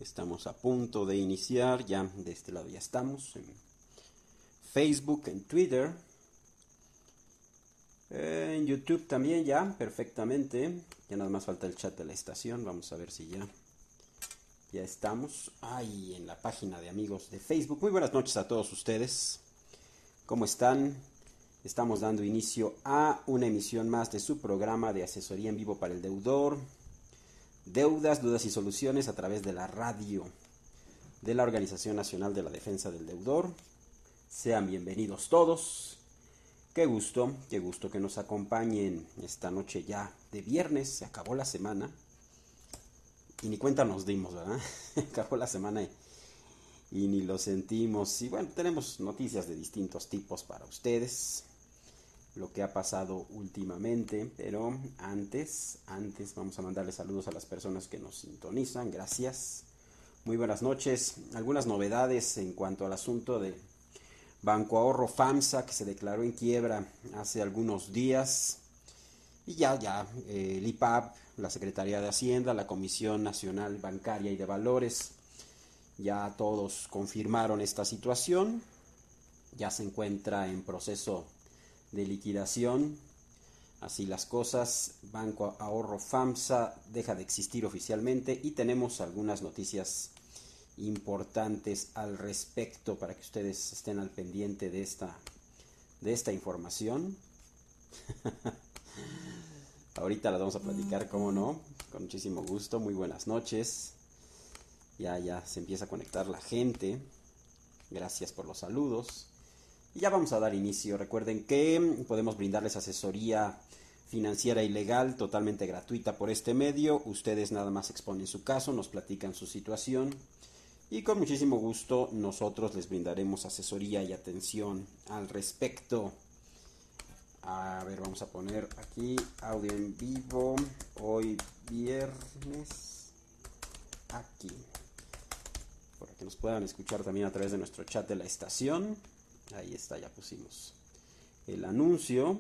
Estamos a punto de iniciar, ya de este lado ya estamos, en Facebook, en Twitter, en YouTube también ya, perfectamente. Ya nada más falta el chat de la estación, vamos a ver si ya estamos. Ahí en la página de amigos de Facebook. Muy buenas noches a todos ustedes, ¿cómo están? Estamos dando inicio a una emisión más de su programa de asesoría en vivo para el deudor. Deudas, dudas y soluciones a través de la radio de la Organización Nacional de la Defensa del Deudor. Sean bienvenidos todos. Qué gusto que nos acompañen esta noche ya de viernes. Se acabó la semana y ni cuenta nos dimos, ¿verdad? Acabó la semana y ni lo sentimos. Y bueno, tenemos noticias de distintos tipos para ustedes, lo que ha pasado últimamente, pero antes vamos a mandarle saludos a las personas que nos sintonizan. Gracias, muy buenas noches. Algunas novedades en cuanto al asunto de Banco Ahorro FAMSA, que se declaró en quiebra hace algunos días, y ya el IPAB, la Secretaría de Hacienda, la Comisión Nacional Bancaria y de Valores, ya todos confirmaron esta situación. Ya se encuentra en proceso de liquidación. Así las cosas, Banco Ahorro FAMSA deja de existir oficialmente y tenemos algunas noticias importantes al respecto para que ustedes estén al pendiente de esta información. Ahorita las vamos a platicar, cómo no, con muchísimo gusto. Muy buenas noches. Ya se empieza a conectar la gente. Gracias por los saludos. Y ya vamos a dar inicio. Recuerden que podemos brindarles asesoría financiera y legal totalmente gratuita por este medio. Ustedes nada más exponen su caso, nos platican su situación y con muchísimo gusto nosotros les brindaremos asesoría y atención al respecto. A ver, vamos a poner aquí audio en vivo hoy viernes, aquí, para que nos puedan escuchar también a través de nuestro chat de la estación. Ahí está, ya pusimos el anuncio.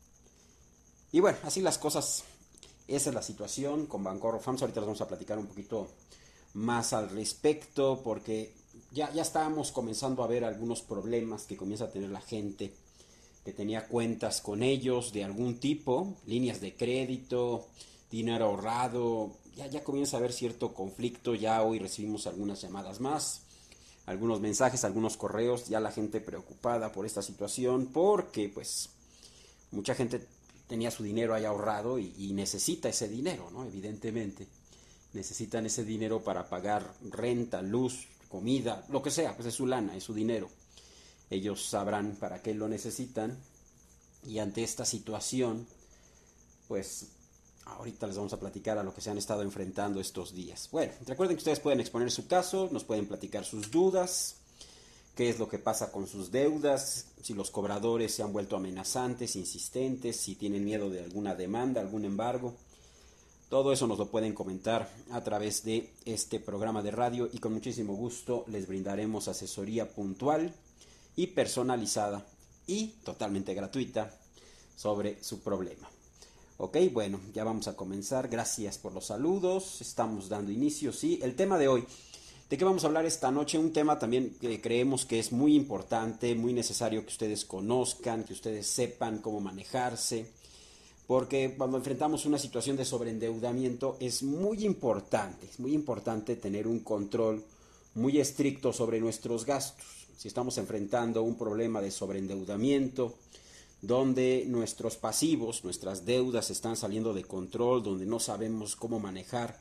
Y bueno, así las cosas. Esa es la situación con Banco Ahorro FAMSA. Ahorita les vamos a platicar un poquito más al respecto, porque ya estábamos comenzando a ver algunos problemas que comienza a tener la gente que tenía cuentas con ellos de algún tipo, líneas de crédito, dinero ahorrado. Ya comienza a haber cierto conflicto. Ya hoy recibimos algunas llamadas más, algunos mensajes, algunos correos, ya la gente preocupada por esta situación, porque pues mucha gente tenía su dinero ahí ahorrado y necesita ese dinero, ¿no? Evidentemente, necesitan ese dinero para pagar renta, luz, comida, lo que sea, pues es su lana, es su dinero. Ellos sabrán para qué lo necesitan, y ante esta situación, pues ahorita les vamos a platicar a lo que se han estado enfrentando estos días. Bueno, recuerden que ustedes pueden exponer su caso, nos pueden platicar sus dudas, qué es lo que pasa con sus deudas, si los cobradores se han vuelto amenazantes, insistentes, si tienen miedo de alguna demanda, algún embargo. Todo eso nos lo pueden comentar a través de este programa de radio y con muchísimo gusto les brindaremos asesoría puntual y personalizada y totalmente gratuita sobre su problema. Ok, bueno, ya vamos a comenzar. Gracias por los saludos. Estamos dando inicio, sí. El tema de hoy, ¿de qué vamos a hablar esta noche? Un tema también que creemos que es muy importante, muy necesario que ustedes conozcan, que ustedes sepan cómo manejarse, porque cuando enfrentamos una situación de sobreendeudamiento es muy importante tener un control muy estricto sobre nuestros gastos. Si estamos enfrentando un problema de sobreendeudamiento, donde nuestros pasivos, nuestras deudas están saliendo de control, donde no sabemos cómo manejar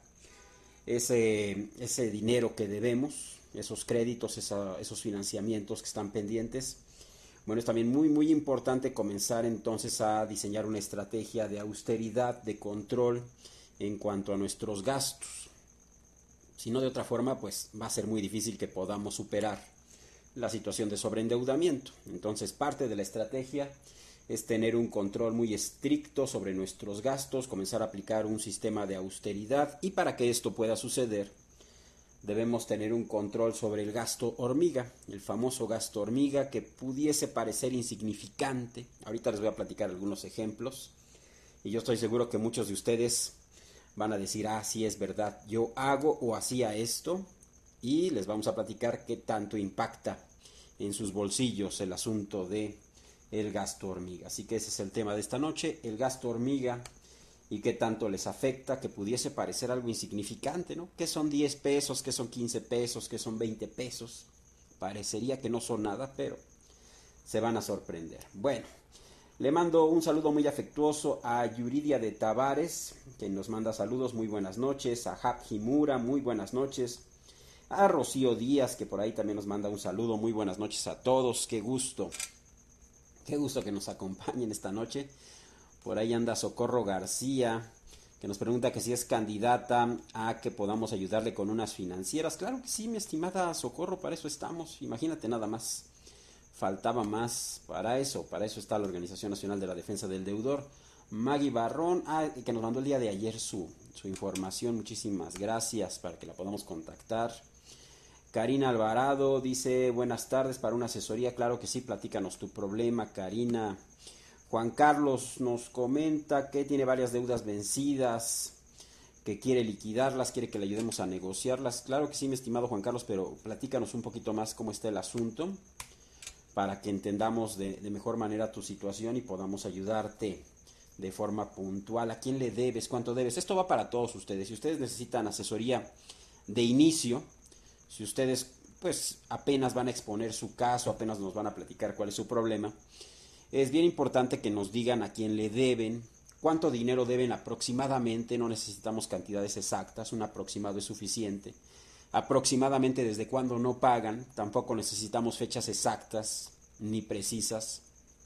ese dinero que debemos, esos créditos, esos financiamientos que están pendientes. Bueno, es también muy importante comenzar entonces a diseñar una estrategia de austeridad, de control en cuanto a nuestros gastos. Si no, de otra forma, pues va a ser muy difícil que podamos superar la situación de sobreendeudamiento. Entonces, parte de la estrategia es tener un control muy estricto sobre nuestros gastos, comenzar a aplicar un sistema de austeridad, y para que esto pueda suceder debemos tener un control sobre el gasto hormiga, el famoso gasto hormiga que pudiese parecer insignificante. Ahorita les voy a platicar algunos ejemplos y yo estoy seguro que muchos de ustedes van a decir, sí es verdad, yo hago o hacía esto, y les vamos a platicar qué tanto impacta en sus bolsillos el asunto de el gasto hormiga. Así que ese es el tema de esta noche, el gasto hormiga y qué tanto les afecta, que pudiese parecer algo insignificante, ¿no? ¿Qué son 10 pesos? ¿Qué son 15 pesos? ¿Qué son 20 pesos? Parecería que no son nada, pero se van a sorprender. Bueno, le mando un saludo muy afectuoso a Yuridia de Tavares, que nos manda saludos, muy buenas noches, a Hap Himura, muy buenas noches, a Rocío Díaz, que por ahí también nos manda un saludo, muy buenas noches a todos, qué gusto que nos acompañen esta noche. Por ahí anda Socorro García, que nos pregunta que si es candidata a que podamos ayudarle con unas financieras. Claro que sí, mi estimada Socorro, para eso estamos. Imagínate nada más. Faltaba más para eso está la Organización Nacional de la Defensa del Deudor. Maggie Barrón, que nos mandó el día de ayer su información. Muchísimas gracias para que la podamos contactar. Karina Alvarado dice, buenas tardes, para una asesoría. Claro que sí, platícanos tu problema, Karina. Juan Carlos nos comenta que tiene varias deudas vencidas, que quiere liquidarlas, quiere que le ayudemos a negociarlas. Claro que sí, mi estimado Juan Carlos, pero platícanos un poquito más cómo está el asunto para que entendamos de mejor manera tu situación y podamos ayudarte de forma puntual. ¿A quién le debes? ¿Cuánto debes? Esto va para todos ustedes. Si ustedes necesitan asesoría de inicio, si ustedes pues apenas van a exponer su caso, apenas nos van a platicar cuál es su problema, es bien importante que nos digan a quién le deben, cuánto dinero deben aproximadamente, no necesitamos cantidades exactas, un aproximado es suficiente. Aproximadamente desde cuándo no pagan, tampoco necesitamos fechas exactas ni precisas,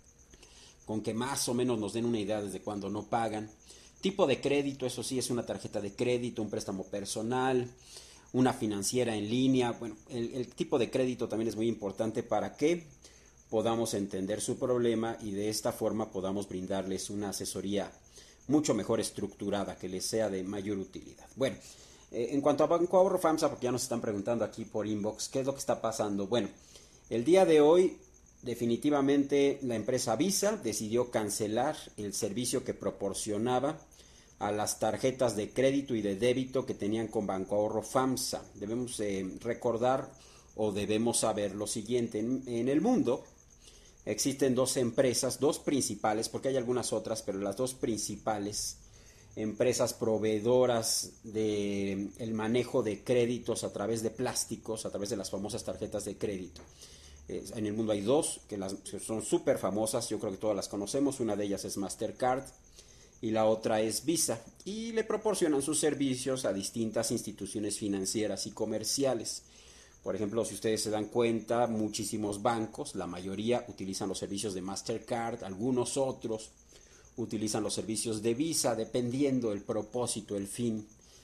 con que más o menos nos den una idea desde cuándo no pagan. Tipo de crédito, eso sí, es una tarjeta de crédito, un préstamo personal, una financiera en línea. Bueno, el tipo de crédito también es muy importante para que podamos entender su problema y de esta forma podamos brindarles una asesoría mucho mejor estructurada, que les sea de mayor utilidad. Bueno, en cuanto a Banco Ahorro FAMSA, porque ya nos están preguntando aquí por inbox, ¿qué es lo que está pasando? Bueno, el día de hoy definitivamente la empresa Visa decidió cancelar el servicio que proporcionaba a las tarjetas de crédito y de débito que tenían con Banco Ahorro FAMSA. Debemos recordar o debemos saber lo siguiente, en el mundo existen dos empresas, dos principales, porque hay algunas otras, pero las dos principales empresas proveedoras de el manejo de créditos a través de plásticos, a través de las famosas tarjetas de crédito. En el mundo hay dos que son súper famosas, yo creo que todas las conocemos. Una de ellas es Mastercard y la otra es Visa, y le proporcionan sus servicios a distintas instituciones financieras y comerciales. Por ejemplo, si ustedes se dan cuenta, muchísimos bancos, la mayoría utilizan los servicios de Mastercard, algunos otros utilizan los servicios de Visa, dependiendo el propósito, el fin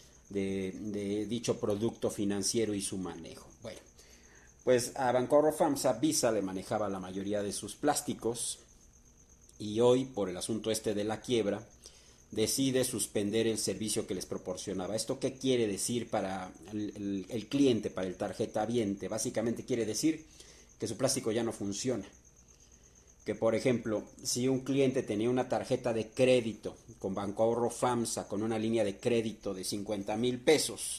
de dicho producto financiero y su manejo. Bueno, pues a Banco Ahorro FAMSA, Visa le manejaba la mayoría de sus plásticos y hoy, por el asunto este de la quiebra, decide suspender el servicio que les proporcionaba. ¿Esto qué quiere decir para el cliente, para el tarjetaviente? Básicamente quiere decir que su plástico ya no funciona. Que, por ejemplo, si un cliente tenía una tarjeta de crédito con Banco Ahorro FAMSA, con una línea de crédito de 50,000 pesos,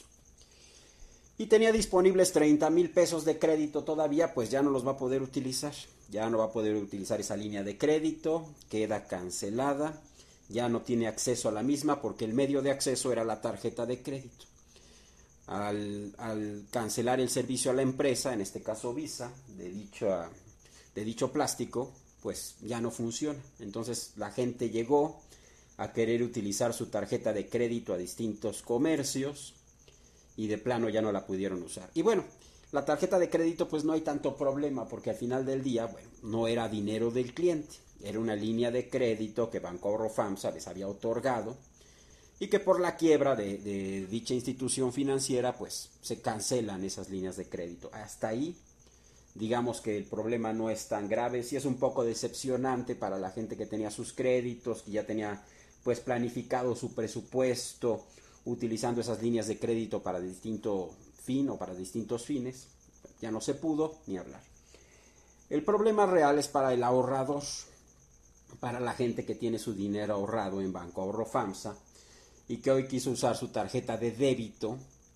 y tenía disponibles 30,000 pesos de crédito todavía, pues ya no los va a poder utilizar. Ya no va a poder utilizar esa línea de crédito, queda cancelada. Ya no tiene acceso a la misma porque el medio de acceso era la tarjeta de crédito. Al cancelar el servicio a la empresa, en este caso Visa, de dicho plástico, pues ya no funciona. Entonces la gente llegó a querer utilizar su tarjeta de crédito a distintos comercios y de plano ya no la pudieron usar. Y bueno, la tarjeta de crédito pues no hay tanto problema porque al final del día, bueno, no era dinero del cliente. Era una línea de crédito que Banco Ahorro FAMSA les había otorgado y que por la quiebra de dicha institución financiera pues se cancelan esas líneas de crédito. Hasta ahí digamos que el problema no es tan grave. Sí es un poco decepcionante para la gente que tenía sus créditos, que ya tenía pues planificado su presupuesto utilizando esas líneas de crédito para distinto fin o para distintos fines. Ya no se pudo ni hablar. El problema real es para el ahorrador, para la gente que tiene su dinero ahorrado en Banco Ahorro FAMSA y que hoy quiso usar su tarjeta de débito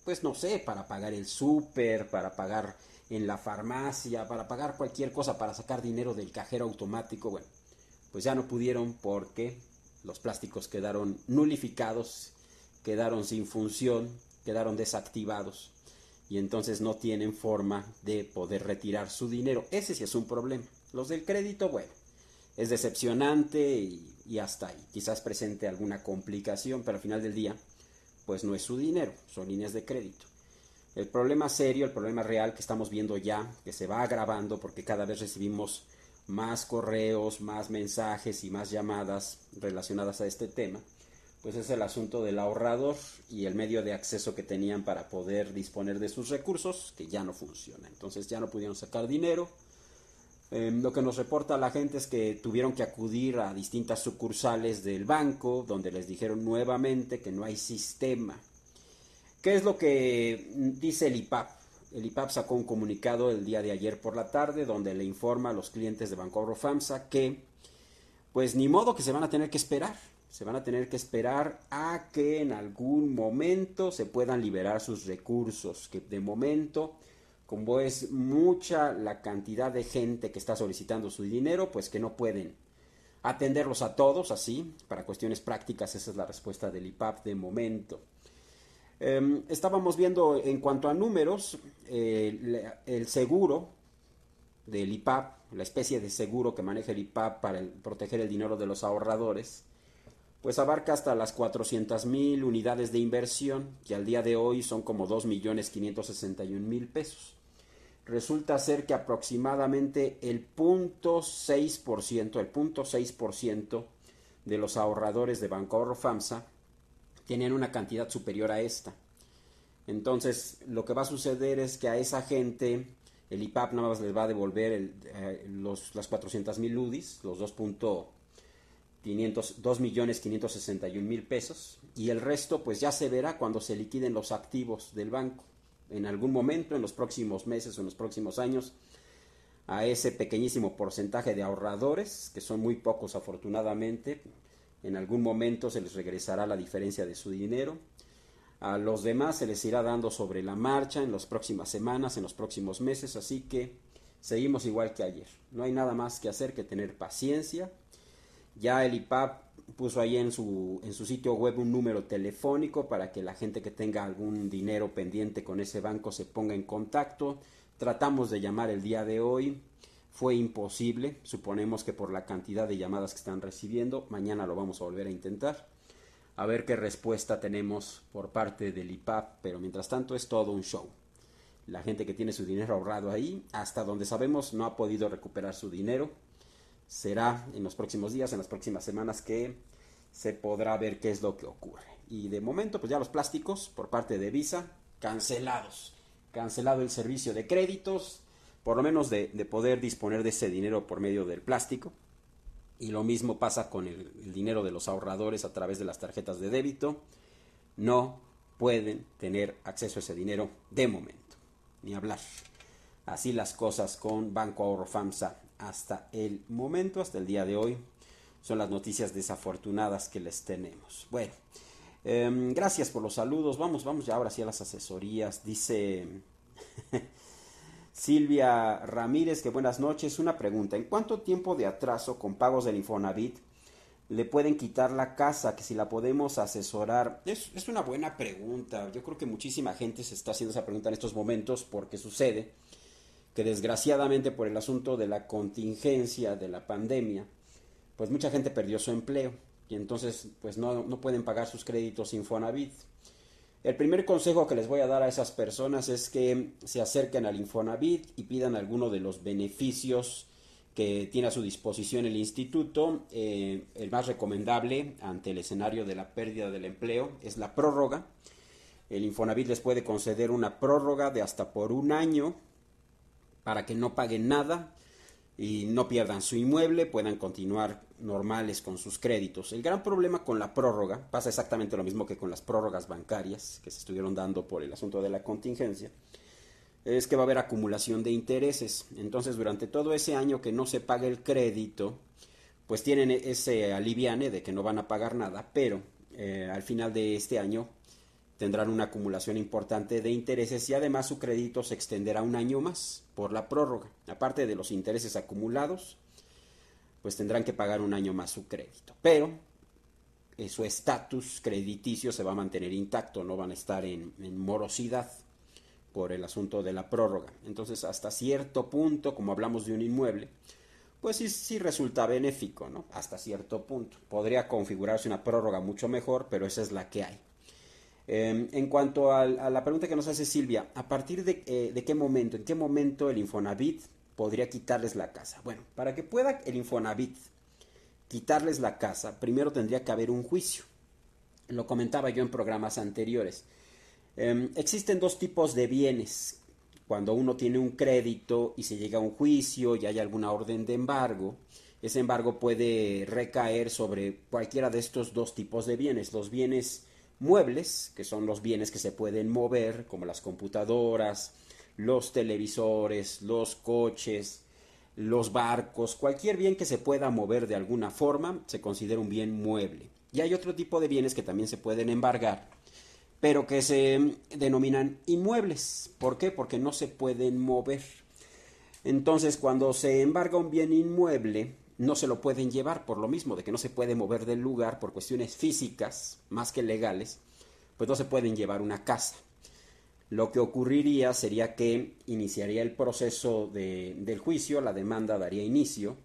pues no sé, para pagar el súper, para pagar en la farmacia, para pagar cualquier cosa, para sacar dinero del cajero automático. Bueno, pues ya no pudieron porque los plásticos quedaron nulificados, quedaron sin función, quedaron desactivados y entonces no tienen forma de poder retirar su dinero. Ese sí es un problema. Los del crédito, bueno, es decepcionante y hasta ahí. Quizás presente alguna complicación, pero al final del día, pues no es su dinero, son líneas de crédito. El problema serio, el problema real que estamos viendo ya, que se va agravando porque cada vez recibimos más correos, más mensajes y más llamadas relacionadas a este tema, pues es el asunto del ahorrador y el medio de acceso que tenían para poder disponer de sus recursos, que ya no funciona. Entonces ya no pudieron sacar dinero. Lo que nos reporta la gente es que tuvieron que acudir a distintas sucursales del banco, donde les dijeron nuevamente que no hay sistema. ¿Qué es lo que dice el IPAP? El IPAP sacó un comunicado el día de ayer por la tarde donde le informa a los clientes de Banco Ahorro FAMSA que pues ni modo, que se van a tener que esperar. Se van a tener que esperar a que en algún momento se puedan liberar sus recursos, que de momento, como es mucha la cantidad de gente que está solicitando su dinero, pues que no pueden atenderlos a todos así. Para cuestiones prácticas esa es la respuesta del IPAP de momento. Estábamos viendo en cuanto a números, el seguro del IPAP, la especie de seguro que maneja el IPAP para proteger el dinero de los ahorradores, pues abarca hasta las 400,000 unidades de inversión, que al día de hoy son como 2,561,000 pesos. Resulta ser que aproximadamente el 0.6% de los ahorradores de Banco Ahorro FAMSA tienen una cantidad superior a esta. Entonces, lo que va a suceder es que a esa gente el IPAP nada más les va a devolver las 400,000 UDIs, los 2,561,000 pesos, y el resto pues ya se verá cuando se liquiden los activos del banco. En algún momento, en los próximos meses o en los próximos años, a ese pequeñísimo porcentaje de ahorradores, que son muy pocos afortunadamente, en algún momento se les regresará la diferencia de su dinero. A los demás se les irá dando sobre la marcha en las próximas semanas, en los próximos meses, así que seguimos igual que ayer. No hay nada más que hacer que tener paciencia. Ya el IPAP puso ahí en su sitio web un número telefónico para que la gente que tenga algún dinero pendiente con ese banco se ponga en contacto. Tratamos de llamar el día de hoy. Fue imposible, suponemos que por la cantidad de llamadas que están recibiendo. Mañana lo vamos a volver a intentar, a ver qué respuesta tenemos por parte del IPAP, pero mientras tanto es todo un show. La gente que tiene su dinero ahorrado ahí, hasta donde sabemos, no ha podido recuperar su dinero. Será en los próximos días, en las próximas semanas, que se podrá ver qué es lo que ocurre. Y de momento, pues ya los plásticos por parte de Visa, cancelados. Cancelado el servicio de créditos, por lo menos de poder disponer de ese dinero por medio del plástico. Y lo mismo pasa con el dinero de los ahorradores a través de las tarjetas de débito. No pueden tener acceso a ese dinero de momento, ni hablar. Así las cosas con Banco Ahorro FAMSA hasta el momento, hasta el día de hoy. Son las noticias desafortunadas que les tenemos. Bueno, gracias por los saludos. Vamos ya ahora sí a las asesorías. Dice Silvia Ramírez, que buenas noches. Una pregunta: ¿en cuánto tiempo de atraso con pagos del Infonavit le pueden quitar la casa? Que si la podemos asesorar. Es una buena pregunta. Yo creo que muchísima gente se está haciendo esa pregunta en estos momentos, porque sucede que desgraciadamente por el asunto de la contingencia de la pandemia, pues mucha gente perdió su empleo y entonces pues no pueden pagar sus créditos Infonavit. El primer consejo que les voy a dar a esas personas es que se acerquen al Infonavit y pidan alguno de los beneficios que tiene a su disposición el instituto. El más recomendable ante el escenario de la pérdida del empleo es la prórroga. El Infonavit les puede conceder una prórroga de hasta por 1 año para que no paguen nada y no pierdan su inmueble, puedan continuar normales con sus créditos. El gran problema con la prórroga, pasa exactamente lo mismo que con las prórrogas bancarias que se estuvieron dando por el asunto de la contingencia, es que va a haber acumulación de intereses. Entonces, durante todo ese año que no se pague el crédito, pues tienen ese aliviane de que no van a pagar nada, pero al final de este año tendrán una acumulación importante de intereses y además su crédito se extenderá un año más por la prórroga. Aparte de los intereses acumulados, pues tendrán que pagar un año más su crédito. Pero su estatus crediticio se va a mantener intacto, no van a estar en morosidad por el asunto de la prórroga. Entonces, hasta cierto punto, como hablamos de un inmueble, pues sí resulta benéfico, ¿no? Hasta cierto punto. Podría configurarse una prórroga mucho mejor, pero esa es la que hay. En cuanto a la pregunta que nos hace Silvia, ¿a partir de qué momento, en qué momento el Infonavit podría quitarles la casa? Bueno, para que pueda el Infonavit quitarles la casa, primero tendría que haber un juicio. Lo comentaba yo en programas anteriores. Existen dos tipos de bienes. Cuando uno tiene un crédito y se llega a un juicio y hay alguna orden de embargo, ese embargo puede recaer sobre cualquiera de estos dos tipos de bienes. Los bienes muebles, que son los bienes que se pueden mover, como las computadoras, los televisores, los coches, los barcos, cualquier bien que se pueda mover de alguna forma se considera un bien mueble. Y hay otro tipo de bienes que también se pueden embargar, pero que se denominan inmuebles. ¿Por qué? Porque no se pueden mover. Entonces, cuando se embarga un bien inmueble, no se lo pueden llevar por lo mismo, de que no se puede mover del lugar por cuestiones físicas, más que legales, pues no se pueden llevar una casa. Lo que ocurriría sería que iniciaría el proceso del juicio, la demanda daría inicio,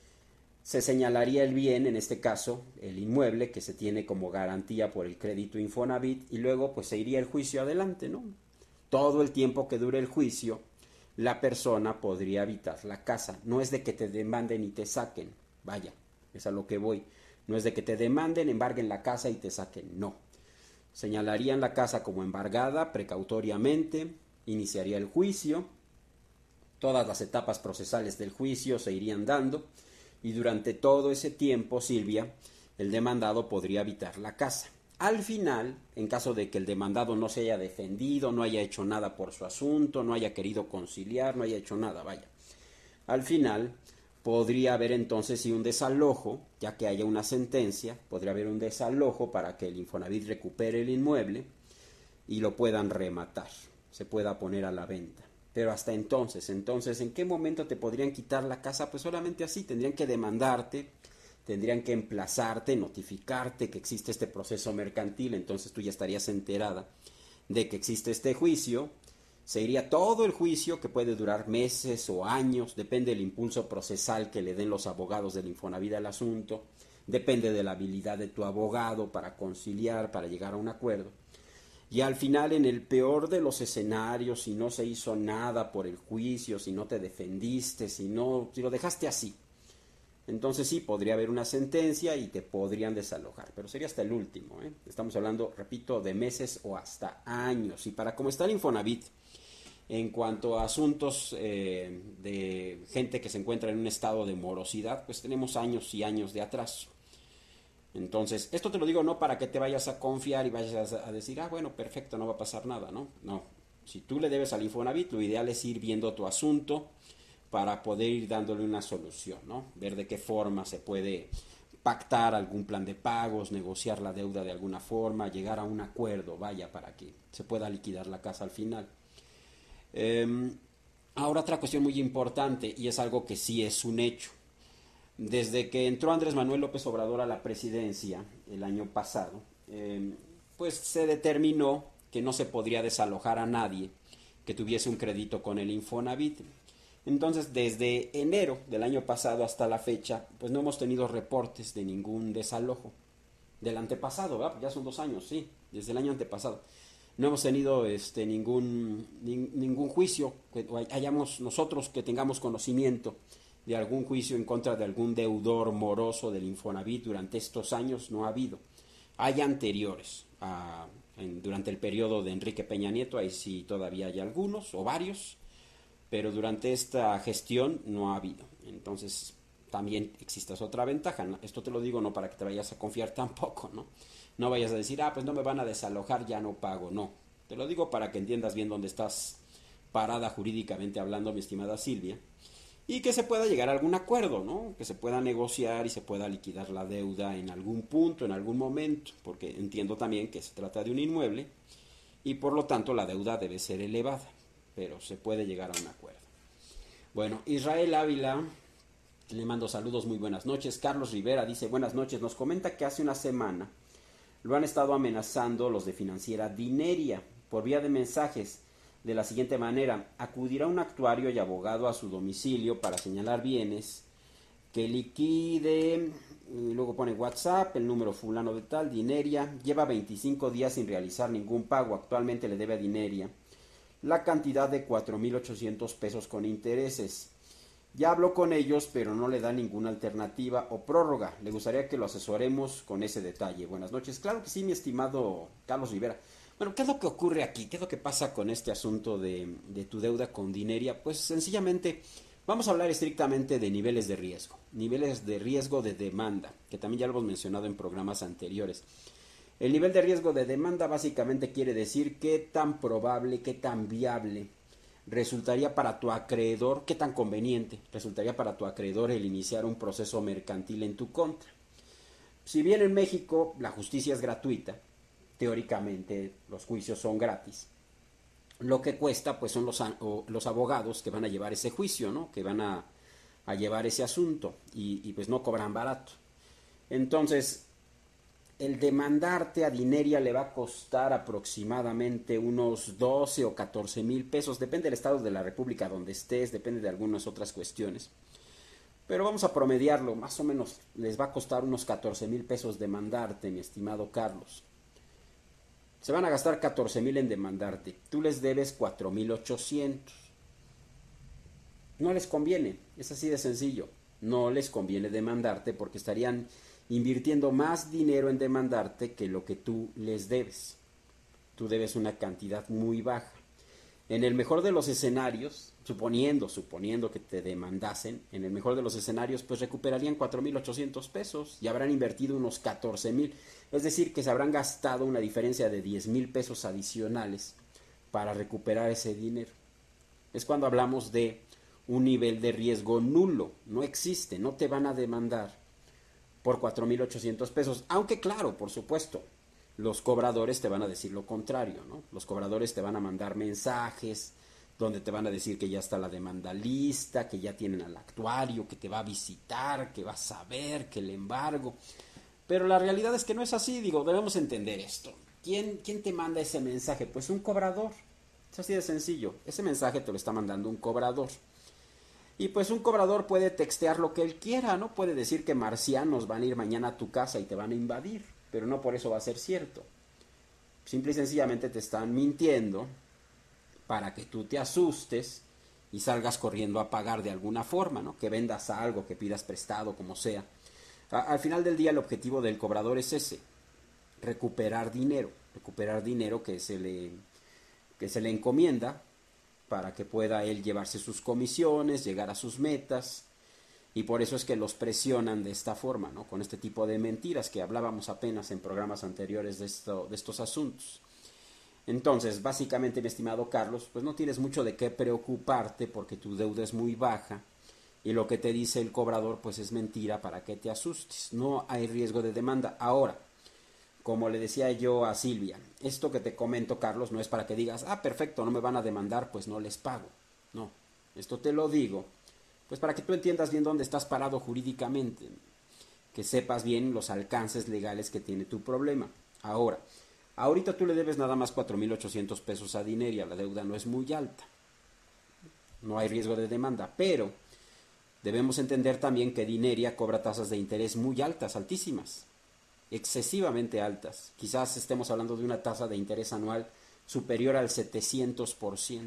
se señalaría el bien, en este caso el inmueble, que se tiene como garantía por el crédito Infonavit, y luego pues se iría el juicio adelante, ¿no? Todo el tiempo que dure el juicio, la persona podría habitar la casa. No es de que te demanden y te saquen, vaya, es a lo que voy. No es de que te demanden, embarguen la casa y te saquen, no. Señalarían la casa como embargada precautoriamente, iniciaría el juicio, todas las etapas procesales del juicio se irían dando y durante todo ese tiempo, Silvia, el demandado podría habitar la casa. Al final, en caso de que el demandado no se haya defendido, no haya hecho nada por su asunto, no haya querido conciliar, no haya hecho nada, vaya. Al final, podría haber entonces sí un desalojo, ya que haya una sentencia, podría haber un desalojo para que el Infonavit recupere el inmueble y lo puedan rematar, se pueda poner a la venta. Pero hasta entonces, ¿en qué momento te podrían quitar la casa? Pues solamente así, tendrían que demandarte, tendrían que emplazarte, notificarte que existe este proceso mercantil, entonces tú ya estarías enterada de que existe este juicio, se iría todo el juicio que puede durar meses o años, depende del impulso procesal que le den los abogados del Infonavit al asunto, depende de la habilidad de tu abogado para conciliar, para llegar a un acuerdo. Y al final, en el peor de los escenarios, si no se hizo nada por el juicio, si no te defendiste, si lo dejaste así, entonces sí, podría haber una sentencia y te podrían desalojar, pero sería hasta el último, ¿eh? Estamos hablando, repito, de meses o hasta años. Y para cómo está el Infonavit, en cuanto a asuntos de gente que se encuentra en un estado de morosidad, pues tenemos años y años de atraso. Entonces, esto te lo digo no para que te vayas a confiar y vayas a decir, bueno, perfecto, no va a pasar nada, ¿no? No, si tú le debes al Infonavit, lo ideal es ir viendo tu asunto para poder ir dándole una solución, ¿no? Ver de qué forma se puede pactar algún plan de pagos, negociar la deuda de alguna forma, llegar a un acuerdo, vaya, para que se pueda liquidar la casa al final. Ahora otra cuestión muy importante, y es algo que sí es un hecho. Desde que entró Andrés Manuel López Obrador a la presidencia el año pasado, pues se determinó que no se podría desalojar a nadie que tuviese un crédito con el Infonavit. Entonces, desde enero del año pasado hasta la fecha, pues no hemos tenido reportes de ningún desalojo. Del antepasado, ¿verdad? Ya son 2 años, sí, desde el año antepasado. No hemos tenido ningún juicio, que hayamos nosotros que tengamos conocimiento de algún juicio en contra de algún deudor moroso del Infonavit durante estos años, no ha habido. Hay anteriores, durante el periodo de Enrique Peña Nieto, ahí sí todavía hay algunos o varios, pero durante esta gestión no ha habido. Entonces también existe otra ventaja, ¿no? Esto te lo digo no para que te vayas a confiar tampoco, ¿no? No vayas a decir, pues no me van a desalojar, ya no pago, no. Te lo digo para que entiendas bien dónde estás parada jurídicamente hablando, mi estimada Silvia, y que se pueda llegar a algún acuerdo, ¿no? Que se pueda negociar y se pueda liquidar la deuda en algún punto, en algún momento, porque entiendo también que se trata de un inmueble y por lo tanto la deuda debe ser elevada, pero se puede llegar a un acuerdo. Bueno, Israel Ávila, le mando saludos, muy buenas noches. Carlos Rivera dice, buenas noches, nos comenta que hace una semana lo han estado amenazando los de Financiera Dineria por vía de mensajes de la siguiente manera: acudirá un actuario y abogado a su domicilio para señalar bienes que liquide, y luego pone WhatsApp, el número fulano de tal, Dineria, lleva 25 días sin realizar ningún pago, actualmente le debe a Dineria la cantidad de 4,800 pesos con intereses. Ya habló con ellos, pero no le da ninguna alternativa o prórroga. Le gustaría que lo asesoremos con ese detalle. Buenas noches. Claro que sí, mi estimado Carlos Rivera. Bueno, ¿qué es lo que ocurre aquí? ¿Qué es lo que pasa con este asunto de tu deuda con Dineria? Pues sencillamente vamos a hablar estrictamente de niveles de riesgo. Niveles de riesgo de demanda, que también ya lo hemos mencionado en programas anteriores. El nivel de riesgo de demanda básicamente quiere decir qué tan probable, qué tan viable resultaría para tu acreedor, qué tan conveniente resultaría para tu acreedor el iniciar un proceso mercantil en tu contra. Si bien en México la justicia es gratuita, teóricamente los juicios son gratis, lo que cuesta pues son los abogados que van a llevar ese juicio, ¿no? Que van a llevar ese asunto y pues no cobran barato. Entonces, el demandarte a Dineria le va a costar aproximadamente unos 12 o 14 mil pesos, depende del estado de la república donde estés, depende de algunas otras cuestiones. Pero vamos a promediarlo, más o menos les va a costar unos 14 mil pesos demandarte, mi estimado Carlos. Se van a gastar 14 mil en demandarte, tú les debes 4,800. No les conviene, es así de sencillo, no les conviene demandarte porque estarían invirtiendo más dinero en demandarte que lo que tú les debes. Tú debes una cantidad muy baja. En el mejor de los escenarios, suponiendo que te demandasen, en el mejor de los escenarios, pues recuperarían 4,800 pesos y habrán invertido unos 14,000. Es decir, que se habrán gastado una diferencia de 10,000 pesos adicionales para recuperar ese dinero. Es cuando hablamos de un nivel de riesgo nulo. No existe, no te van a demandar por 4,800 pesos, aunque claro, por supuesto, los cobradores te van a decir lo contrario, ¿no? Los cobradores te van a mandar mensajes donde te van a decir que ya está la demanda lista, que ya tienen al actuario, que te va a visitar, que vas a ver, que el embargo. Pero la realidad es que no es así, digo, debemos entender esto. ¿Quién te manda ese mensaje? Pues un cobrador. Es así de sencillo. Ese mensaje te lo está mandando un cobrador. Y pues un cobrador puede textear lo que él quiera, ¿no? Puede decir que marcianos van a ir mañana a tu casa y te van a invadir, pero no por eso va a ser cierto. Simple y sencillamente te están mintiendo para que tú te asustes y salgas corriendo a pagar de alguna forma, ¿no? Que vendas algo, que pidas prestado, como sea. Al final del día el objetivo del cobrador es ese: recuperar dinero que se le encomienda para que pueda él llevarse sus comisiones, llegar a sus metas, y por eso es que los presionan de esta forma, ¿no? Con este tipo de mentiras que hablábamos apenas en programas anteriores de estos asuntos. Entonces, básicamente, mi estimado Carlos, pues no tienes mucho de qué preocuparte porque tu deuda es muy baja y lo que te dice el cobrador pues es mentira para que te asustes. No hay riesgo de demanda. Ahora, como le decía yo a Silvia, esto que te comento, Carlos, no es para que digas, perfecto, no me van a demandar, pues no les pago. No, esto te lo digo, pues para que tú entiendas bien dónde estás parado jurídicamente, que sepas bien los alcances legales que tiene tu problema. Ahorita tú le debes nada más 4,800 pesos a Dineria, la deuda no es muy alta, no hay riesgo de demanda, pero debemos entender también que Dineria cobra tasas de interés muy altas, altísimas, excesivamente altas. Quizás estemos hablando de una tasa de interés anual superior al 700%.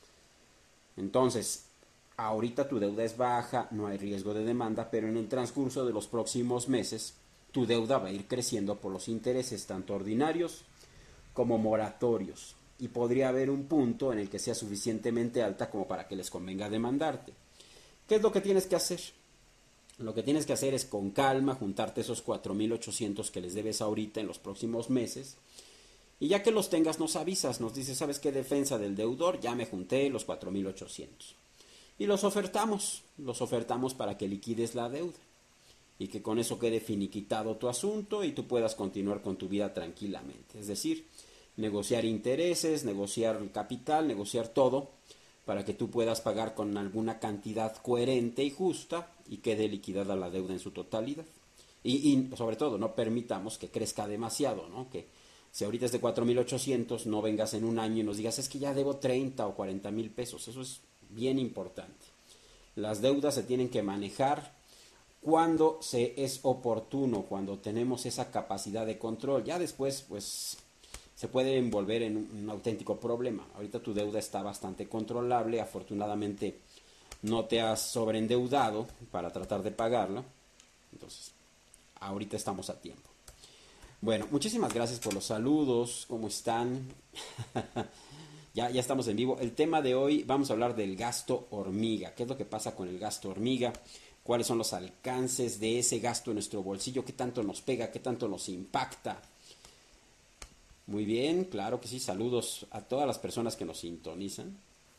Entonces, ahorita tu deuda es baja, no hay riesgo de demanda, pero en el transcurso de los próximos meses tu deuda va a ir creciendo por los intereses tanto ordinarios como moratorios, y podría haber un punto en el que sea suficientemente alta como para que les convenga demandarte. ¿Qué es lo que tienes que hacer? Lo que tienes que hacer es con calma juntarte esos 4,800 que les debes ahorita en los próximos meses, y ya que los tengas nos avisas, nos dices, ¿sabes qué, defensa del deudor? Ya me junté los 4,800. Y los ofertamos para que liquides la deuda y que con eso quede finiquitado tu asunto y tú puedas continuar con tu vida tranquilamente. Es decir, negociar intereses, negociar capital, negociar todo, para que tú puedas pagar con alguna cantidad coherente y justa y quede liquidada la deuda en su totalidad. Y sobre todo, no permitamos que crezca demasiado, ¿no? Que si ahorita es de 4,800, no vengas en un año y nos digas, es que ya debo 30 o 40,000 pesos. Eso es bien importante. Las deudas se tienen que manejar cuando se es oportuno, cuando tenemos esa capacidad de control. Ya después, pues, se puede envolver en un auténtico problema. Ahorita tu deuda está bastante controlable, afortunadamente no te has sobreendeudado para tratar de pagarla. Entonces, ahorita estamos a tiempo. Bueno, muchísimas gracias por los saludos. ¿Cómo están? Ya estamos en vivo. El tema de hoy vamos a hablar del gasto hormiga. ¿Qué es lo que pasa con el gasto hormiga? ¿Cuáles son los alcances de ese gasto en nuestro bolsillo? ¿Qué tanto nos pega? ¿Qué tanto nos impacta? Muy bien, claro que sí. Saludos a todas las personas que nos sintonizan.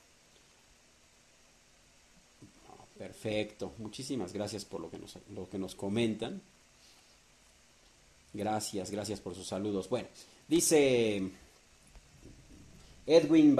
Perfecto. Muchísimas gracias por lo que nos comentan. Gracias por sus saludos. Bueno, dice Edwin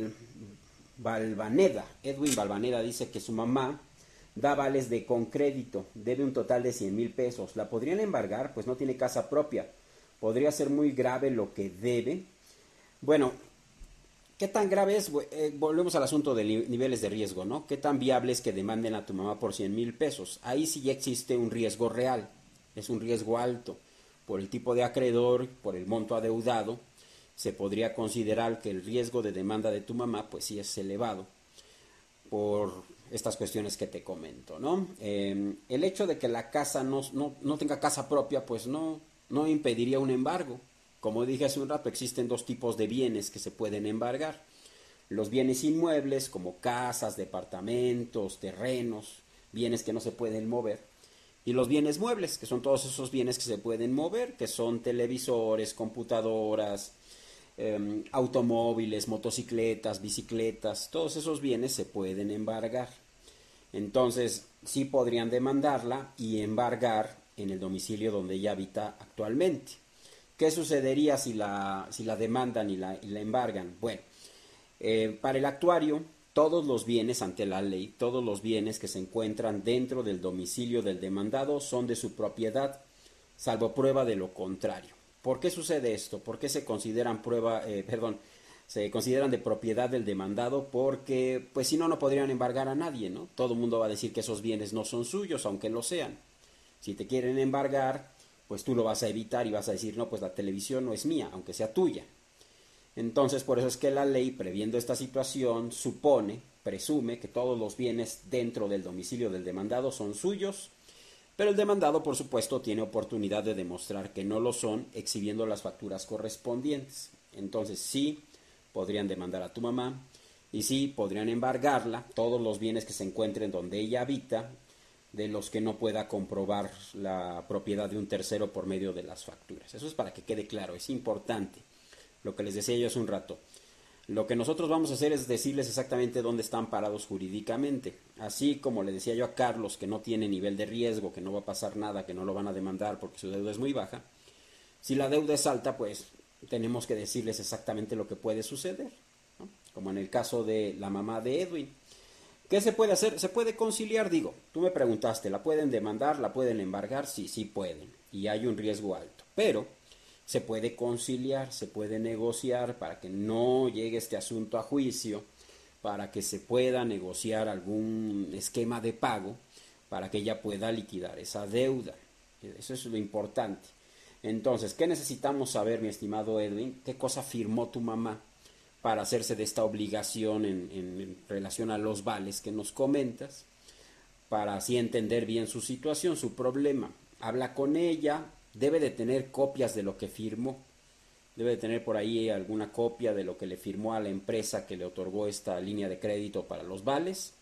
Balvaneda. Edwin Balvaneda dice que su mamá da vales de concrédito, debe un total de 100,000 pesos. ¿La podrían embargar? Pues no tiene casa propia. Podría ser muy grave lo que debe. Bueno, ¿qué tan grave es? Volvemos al asunto de niveles de riesgo, ¿no? ¿Qué tan viable es que demanden a tu mamá por 100,000 pesos? Ahí sí ya existe un riesgo real. Es un riesgo alto. Por el tipo de acreedor, por el monto adeudado, se podría considerar que el riesgo de demanda de tu mamá, pues sí es elevado por estas cuestiones que te comento, ¿no? El hecho de que la casa no tenga casa propia, pues no impediría un embargo. Como dije hace un rato, existen dos tipos de bienes que se pueden embargar. Los bienes inmuebles, como casas, departamentos, terrenos, bienes que no se pueden mover. Y los bienes muebles, que son todos esos bienes que se pueden mover, que son televisores, computadoras, automóviles, motocicletas, bicicletas, todos esos bienes se pueden embargar. Entonces, sí podrían demandarla y embargar en el domicilio donde ella habita actualmente. ¿Qué sucedería si la demandan y la embargan? Bueno, para el actuario, todos los bienes ante la ley, todos los bienes que se encuentran dentro del domicilio del demandado son de su propiedad, salvo prueba de lo contrario. ¿Por qué sucede esto? ¿Por qué se consideran se consideran de propiedad del demandado? Porque, pues si no, no podrían embargar a nadie, ¿no? Todo el mundo va a decir que esos bienes no son suyos, aunque lo sean. Si te quieren embargar, pues tú lo vas a evitar y vas a decir, no, pues la televisión no es mía, aunque sea tuya. Entonces, por eso es que la ley, previendo esta situación, presume que todos los bienes dentro del domicilio del demandado son suyos, pero el demandado, por supuesto, tiene oportunidad de demostrar que no lo son, exhibiendo las facturas correspondientes. Entonces, sí, podrían demandar a tu mamá y sí, podrían embargarla, todos los bienes que se encuentren donde ella habita, de los que no pueda comprobar la propiedad de un tercero por medio de las facturas. Eso es para que quede claro, es importante. Lo que les decía yo hace un rato. Lo que nosotros vamos a hacer es decirles exactamente dónde están parados jurídicamente. Así como le decía yo a Carlos que no tiene nivel de riesgo, que no va a pasar nada, que no lo van a demandar porque su deuda es muy baja. Si la deuda es alta, pues tenemos que decirles exactamente lo que puede suceder, ¿no? Como en el caso de la mamá de Edwin. ¿Qué se puede hacer? Se puede conciliar, digo. Tú me preguntaste, ¿la pueden demandar? ¿La pueden embargar? Sí, sí pueden. Y hay un riesgo alto. Pero se puede conciliar, se puede negociar para que no llegue este asunto a juicio, para que se pueda negociar algún esquema de pago, para que ella pueda liquidar esa deuda. Eso es lo importante. Entonces, ¿qué necesitamos saber, mi estimado Edwin? ¿Qué cosa firmó tu mamá para hacerse de esta obligación en relación a los vales que nos comentas? Para así entender bien su situación, su problema. Habla con ella. Debe de tener copias de lo que firmó. Debe de tener por ahí alguna copia de lo que le firmó a la empresa que le otorgó esta línea de crédito para los vales.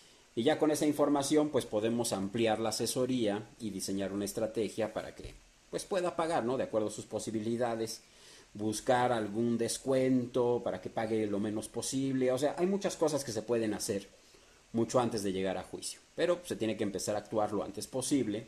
Y ya con esa información pues podemos ampliar la asesoría y diseñar una estrategia para que pues pueda pagar, ¿no? De acuerdo a sus posibilidades. Buscar algún descuento para que pague lo menos posible. O sea, hay muchas cosas que se pueden hacer mucho antes de llegar a juicio. Pero se tiene que empezar a actuar lo antes posible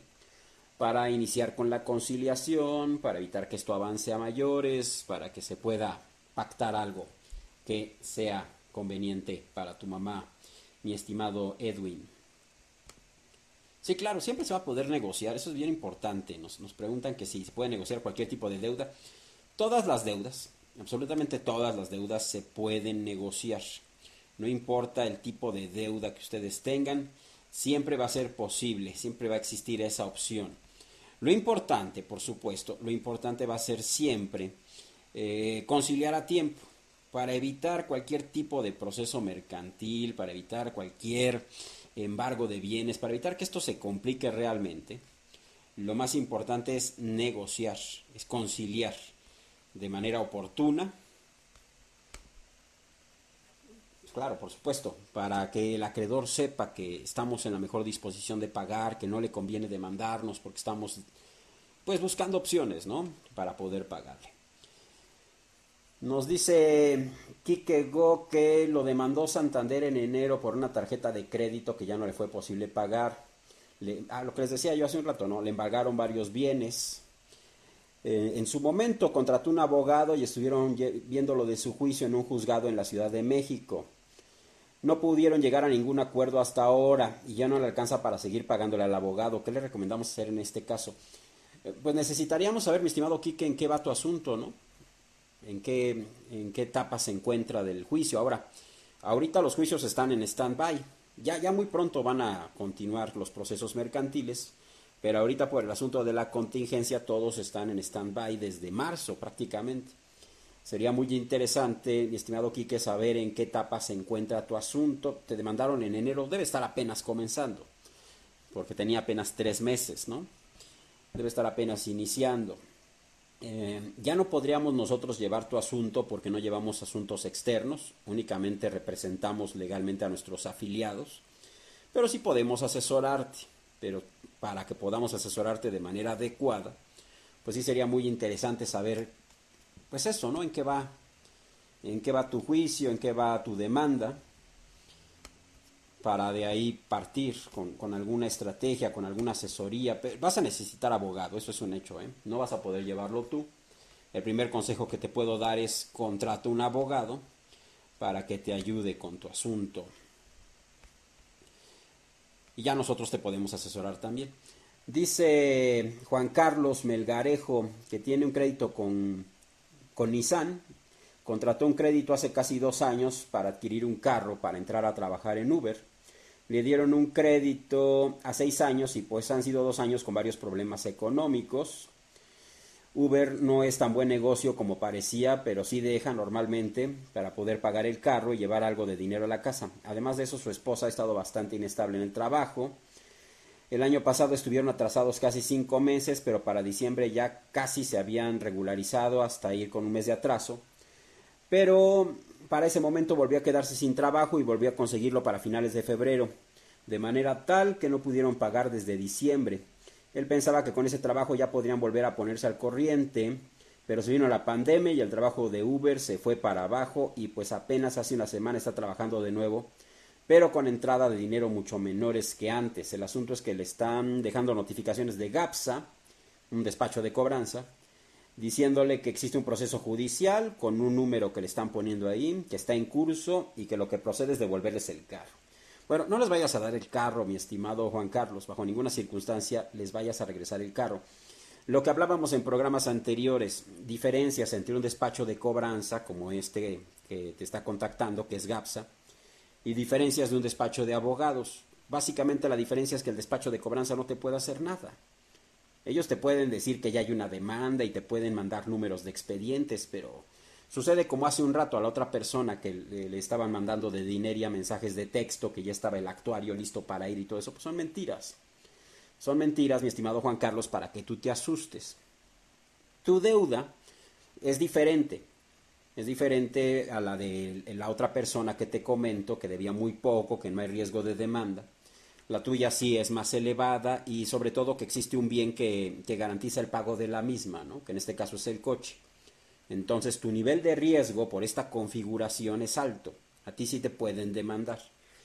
para iniciar con la conciliación, para evitar que esto avance a mayores, para que se pueda pactar algo que sea conveniente para tu mamá, mi estimado Edwin. Sí, claro, siempre se va a poder negociar, eso es bien importante. Nos preguntan que si se puede negociar cualquier tipo de deuda. Todas las deudas, absolutamente todas las deudas se pueden negociar. No importa el tipo de deuda que ustedes tengan, siempre va a ser posible, siempre va a existir esa opción. Lo importante, por supuesto, lo importante va a ser siempre conciliar a tiempo para evitar cualquier tipo de proceso mercantil, para evitar cualquier embargo de bienes, para evitar que esto se complique realmente. Lo más importante es negociar, es conciliar de manera oportuna. Claro, por supuesto, para que el acreedor sepa que estamos en la mejor disposición de pagar, que no le conviene demandarnos porque estamos pues buscando opciones, ¿no? Para poder pagarle. Nos dice Quique Go que lo demandó Santander en enero por una tarjeta de crédito que ya no le fue posible pagar. Lo que les decía yo hace un rato, ¿no? Le embargaron varios bienes. En su momento contrató un abogado y estuvieron viendo lo de su juicio en un juzgado en la Ciudad de México. No pudieron llegar a ningún acuerdo hasta ahora y ya no le alcanza para seguir pagándole al abogado. ¿Qué le recomendamos hacer en este caso? Pues necesitaríamos saber, mi estimado Quique, en qué va tu asunto, ¿no? En qué etapa se encuentra del juicio. Ahorita los juicios están en stand-by. Ya muy pronto van a continuar los procesos mercantiles, pero ahorita por el asunto de la contingencia todos están en stand-by desde marzo prácticamente. Sería muy interesante, mi estimado Quique, saber en qué etapa se encuentra tu asunto. Te demandaron en enero, debe estar apenas comenzando, porque tenía apenas 3 meses, ¿no? Debe estar apenas iniciando. Ya no podríamos nosotros llevar tu asunto porque no llevamos asuntos externos, únicamente representamos legalmente a nuestros afiliados, pero sí podemos asesorarte, pero para que podamos asesorarte de manera adecuada, pues sí sería muy interesante saber, pues eso, ¿no? En qué va tu juicio, en qué va tu demanda, para de ahí partir con alguna estrategia, con alguna asesoría. Vas a necesitar abogado, eso es un hecho, ¿eh? No vas a poder llevarlo tú. El primer consejo que te puedo dar es contrata un abogado para que te ayude con tu asunto. Y ya nosotros te podemos asesorar también. Dice Juan Carlos Melgarejo que tiene un crédito con Nissan. Contrató un crédito hace casi 2 años para adquirir un carro para entrar a trabajar en Uber. Le dieron un crédito a 6 años y pues han sido 2 años con varios problemas económicos. Uber no es tan buen negocio como parecía, pero sí deja normalmente para poder pagar el carro y llevar algo de dinero a la casa. Además de eso, su esposa ha estado bastante inestable en el trabajo. El año pasado estuvieron atrasados casi 5 meses, pero para diciembre ya casi se habían regularizado hasta ir con un mes de atraso. Pero para ese momento volvió a quedarse sin trabajo y volvió a conseguirlo para finales de febrero, de manera tal que no pudieron pagar desde diciembre. Él pensaba que con ese trabajo ya podrían volver a ponerse al corriente, pero se vino la pandemia y el trabajo de Uber se fue para abajo y pues apenas hace una semana está trabajando de nuevo, pero con entrada de dinero mucho menores que antes. El asunto es que le están dejando notificaciones de GAPSA, un despacho de cobranza, diciéndole que existe un proceso judicial con un número que le están poniendo ahí, que está en curso y que lo que procede es devolverles el carro. Bueno, no les vayas a dar el carro, mi estimado Juan Carlos, bajo ninguna circunstancia les vayas a regresar el carro. Lo que hablábamos en programas anteriores, diferencias entre un despacho de cobranza como este que te está contactando, que es GAPSA, y diferencias de un despacho de abogados. Básicamente la diferencia es que el despacho de cobranza no te puede hacer nada. Ellos te pueden decir que ya hay una demanda y te pueden mandar números de expedientes, pero sucede como hace un rato a la otra persona que le estaban mandando de dinero mensajes de texto, que ya estaba el actuario listo para ir y todo eso. Pues son mentiras. Son mentiras, mi estimado Juan Carlos, para que tú te asustes. Tu deuda es diferente. Es diferente a la de la otra persona que te comento, que debía muy poco, que no hay riesgo de demanda. La tuya sí es más elevada y sobre todo que existe un bien que garantiza el pago de la misma, ¿no? Que en este caso es el coche. Entonces tu nivel de riesgo por esta configuración es alto. A ti sí te pueden demandar.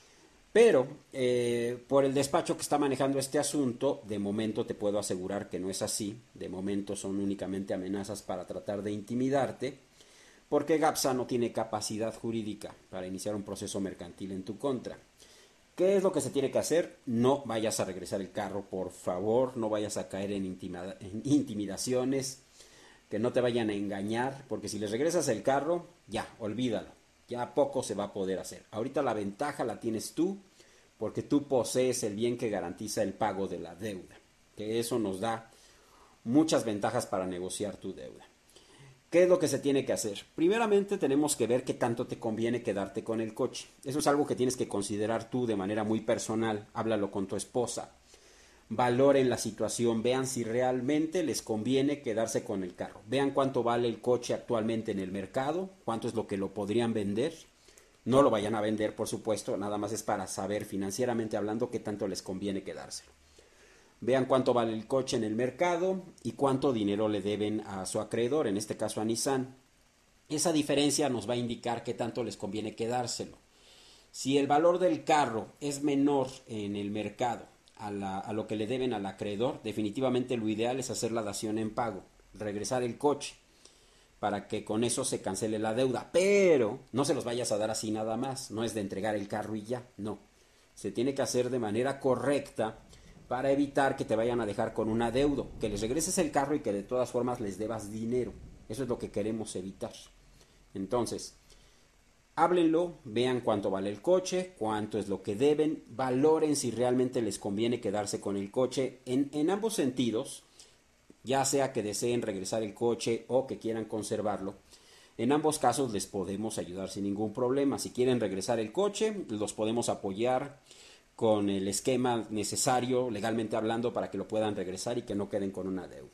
Pero por el despacho que está manejando este asunto, de momento te puedo asegurar que no es así. De momento son únicamente amenazas para tratar de intimidarte, porque GAPSA no tiene capacidad jurídica para iniciar un proceso mercantil en tu contra. ¿Qué es lo que se tiene que hacer? No vayas a regresar el carro, por favor, no vayas a caer en intimidaciones, que no te vayan a engañar, porque si les regresas el carro, ya, olvídalo, ya poco se va a poder hacer. Ahorita la ventaja la tienes tú, porque tú posees el bien que garantiza el pago de la deuda, que eso nos da muchas ventajas para negociar tu deuda. ¿Qué es lo que se tiene que hacer? Primeramente tenemos que ver qué tanto te conviene quedarte con el coche. Eso es algo que tienes que considerar tú de manera muy personal. Háblalo con tu esposa. Valoren la situación. Vean si realmente les conviene quedarse con el carro. Vean cuánto vale el coche actualmente en el mercado. Cuánto es lo que lo podrían vender. No lo vayan a vender, por supuesto. Nada más es para saber financieramente hablando qué tanto les conviene quedárselo. Vean cuánto vale el coche en el mercado y cuánto dinero le deben a su acreedor, en este caso a Nissan. Esa diferencia nos va a indicar qué tanto les conviene quedárselo. Si el valor del carro es menor en el mercado a lo que le deben al acreedor, definitivamente lo ideal es hacer la dación en pago, regresar el coche, para que con eso se cancele la deuda. Pero no se los vayas a dar así nada más, no es de entregar el carro y ya, no. Se tiene que hacer de manera correcta, para evitar que te vayan a dejar con un adeudo, que les regreses el carro y que de todas formas les debas dinero. Eso es lo que queremos evitar. Entonces, háblenlo, vean cuánto vale el coche, cuánto es lo que deben, valoren si realmente les conviene quedarse con el coche en ambos sentidos, ya sea que deseen regresar el coche o que quieran conservarlo. En ambos casos les podemos ayudar sin ningún problema. Si quieren regresar el coche, los podemos apoyar con el esquema necesario legalmente hablando para que lo puedan regresar y que no queden con una deuda.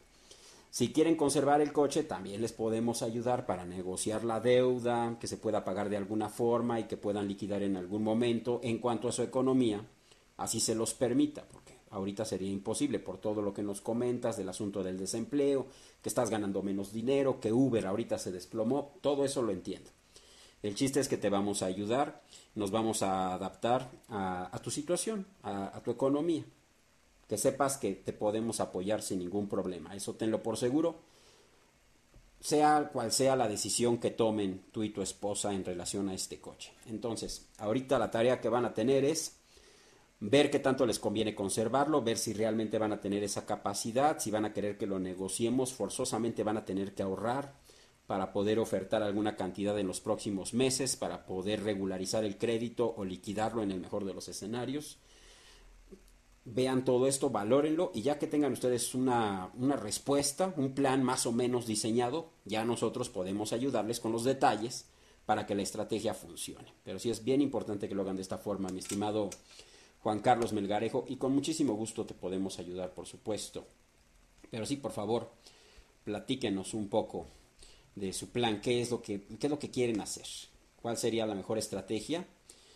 Si quieren conservar el coche, también les podemos ayudar para negociar la deuda, que se pueda pagar de alguna forma y que puedan liquidar en algún momento en cuanto a su economía, así se los permita, porque ahorita sería imposible por todo lo que nos comentas del asunto del desempleo, que estás ganando menos dinero, que Uber ahorita se desplomó, todo eso lo entiendo. El chiste es que te vamos a ayudar, nos vamos a adaptar a tu situación, a tu economía. Que sepas que te podemos apoyar sin ningún problema. Eso tenlo por seguro. Sea cual sea la decisión que tomen tú y tu esposa en relación a este coche. Entonces, ahorita la tarea que van a tener es ver qué tanto les conviene conservarlo, ver si realmente van a tener esa capacidad, si van a querer que lo negociemos, forzosamente van a tener que ahorrar para poder ofertar alguna cantidad en los próximos meses, para poder regularizar el crédito o liquidarlo en el mejor de los escenarios. Vean todo esto, valórenlo y ya que tengan ustedes una respuesta, un plan más o menos diseñado, ya nosotros podemos ayudarles con los detalles para que la estrategia funcione. Pero sí es bien importante que lo hagan de esta forma, mi estimado Juan Carlos Melgarejo, y con muchísimo gusto te podemos ayudar, por supuesto. Pero sí, por favor, platíquenos un poco de su plan, qué es lo que quieren hacer, cuál sería la mejor estrategia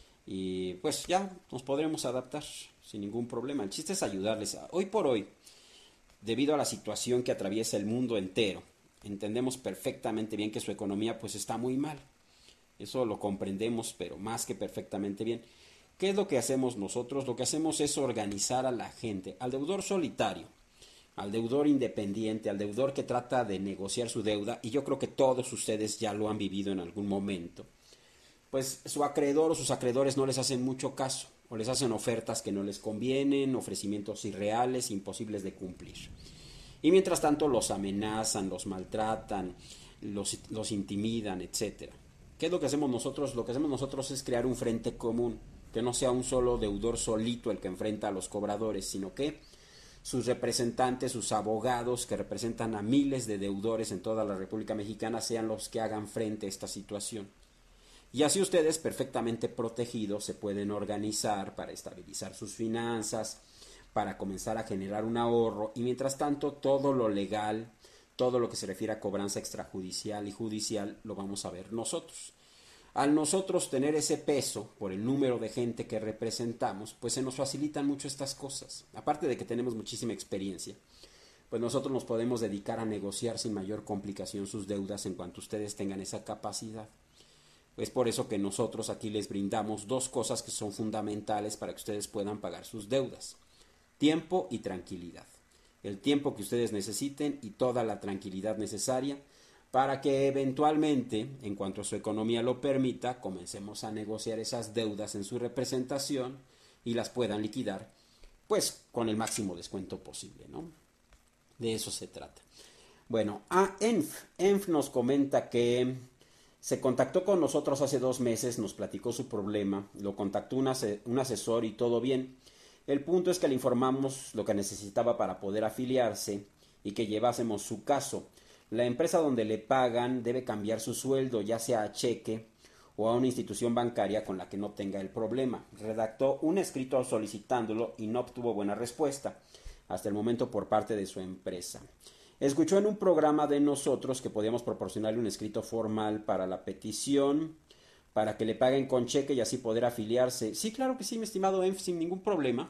y pues ya nos podremos adaptar sin ningún problema. El chiste es ayudarles. Hoy por hoy, debido a la situación que atraviesa el mundo entero, entendemos perfectamente bien que su economía pues está muy mal. Eso lo comprendemos, pero más que perfectamente bien. ¿Qué es lo que hacemos nosotros? Lo que hacemos es organizar a la gente, al deudor solitario, al deudor independiente, al deudor que trata de negociar su deuda, y yo creo que todos ustedes ya lo han vivido en algún momento. Pues su acreedor o sus acreedores no les hacen mucho caso, o les hacen ofertas que no les convienen, ofrecimientos irreales, imposibles de cumplir. Y mientras tanto los amenazan, los maltratan, los intimidan, etc. ¿Qué es lo que hacemos nosotros? Lo que hacemos nosotros es crear un frente común, que no sea un solo deudor solito el que enfrenta a los cobradores, sino que sus representantes, sus abogados que representan a miles de deudores en toda la República Mexicana sean los que hagan frente a esta situación. Y así ustedes perfectamente protegidos se pueden organizar para estabilizar sus finanzas, para comenzar a generar un ahorro y mientras tanto todo lo legal, todo lo que se refiere a cobranza extrajudicial y judicial lo vamos a ver nosotros. Al nosotros tener ese peso por el número de gente que representamos, pues se nos facilitan mucho estas cosas. Aparte de que tenemos muchísima experiencia, pues nosotros nos podemos dedicar a negociar sin mayor complicación sus deudas en cuanto ustedes tengan esa capacidad. Es por eso que nosotros aquí les brindamos dos cosas que son fundamentales para que ustedes puedan pagar sus deudas: tiempo y tranquilidad. El tiempo que ustedes necesiten y toda la tranquilidad necesaria para que eventualmente, en cuanto su economía lo permita, comencemos a negociar esas deudas en su representación y las puedan liquidar, pues con el máximo descuento posible, ¿no? De eso se trata. Bueno, Enf nos comenta que se contactó con nosotros hace 2 meses, nos platicó su problema, lo contactó un asesor y todo bien. El punto es que le informamos lo que necesitaba para poder afiliarse y que llevásemos su caso. La empresa donde le pagan debe cambiar su sueldo, ya sea a cheque o a una institución bancaria con la que no tenga el problema. Redactó un escrito solicitándolo y no obtuvo buena respuesta hasta el momento por parte de su empresa. Escuchó en un programa de nosotros que podíamos proporcionarle un escrito formal para la petición, para que le paguen con cheque y así poder afiliarse. Sí, claro que sí, mi estimado Enf, sin ningún problema.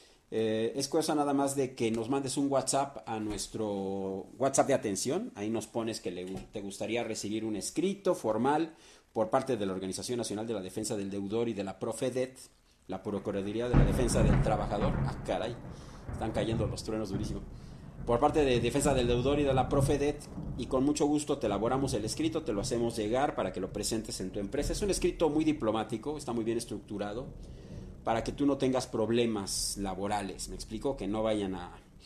Es cosa nada más de que nos mandes un WhatsApp a nuestro WhatsApp de atención. Ahí nos pones que te gustaría recibir un escrito formal por parte de la Organización Nacional de la Defensa del Deudor y de la Profedet, la Procuraduría de la Defensa del Trabajador. Ah, caray, están cayendo los truenos durísimo. Por parte de Defensa del Deudor y de la Profedet, y con mucho gusto te elaboramos el escrito, te lo hacemos llegar para que lo presentes en tu empresa. Es un escrito muy diplomático, está muy bien estructurado, para que tú no tengas problemas laborales. Me explico, que no vayan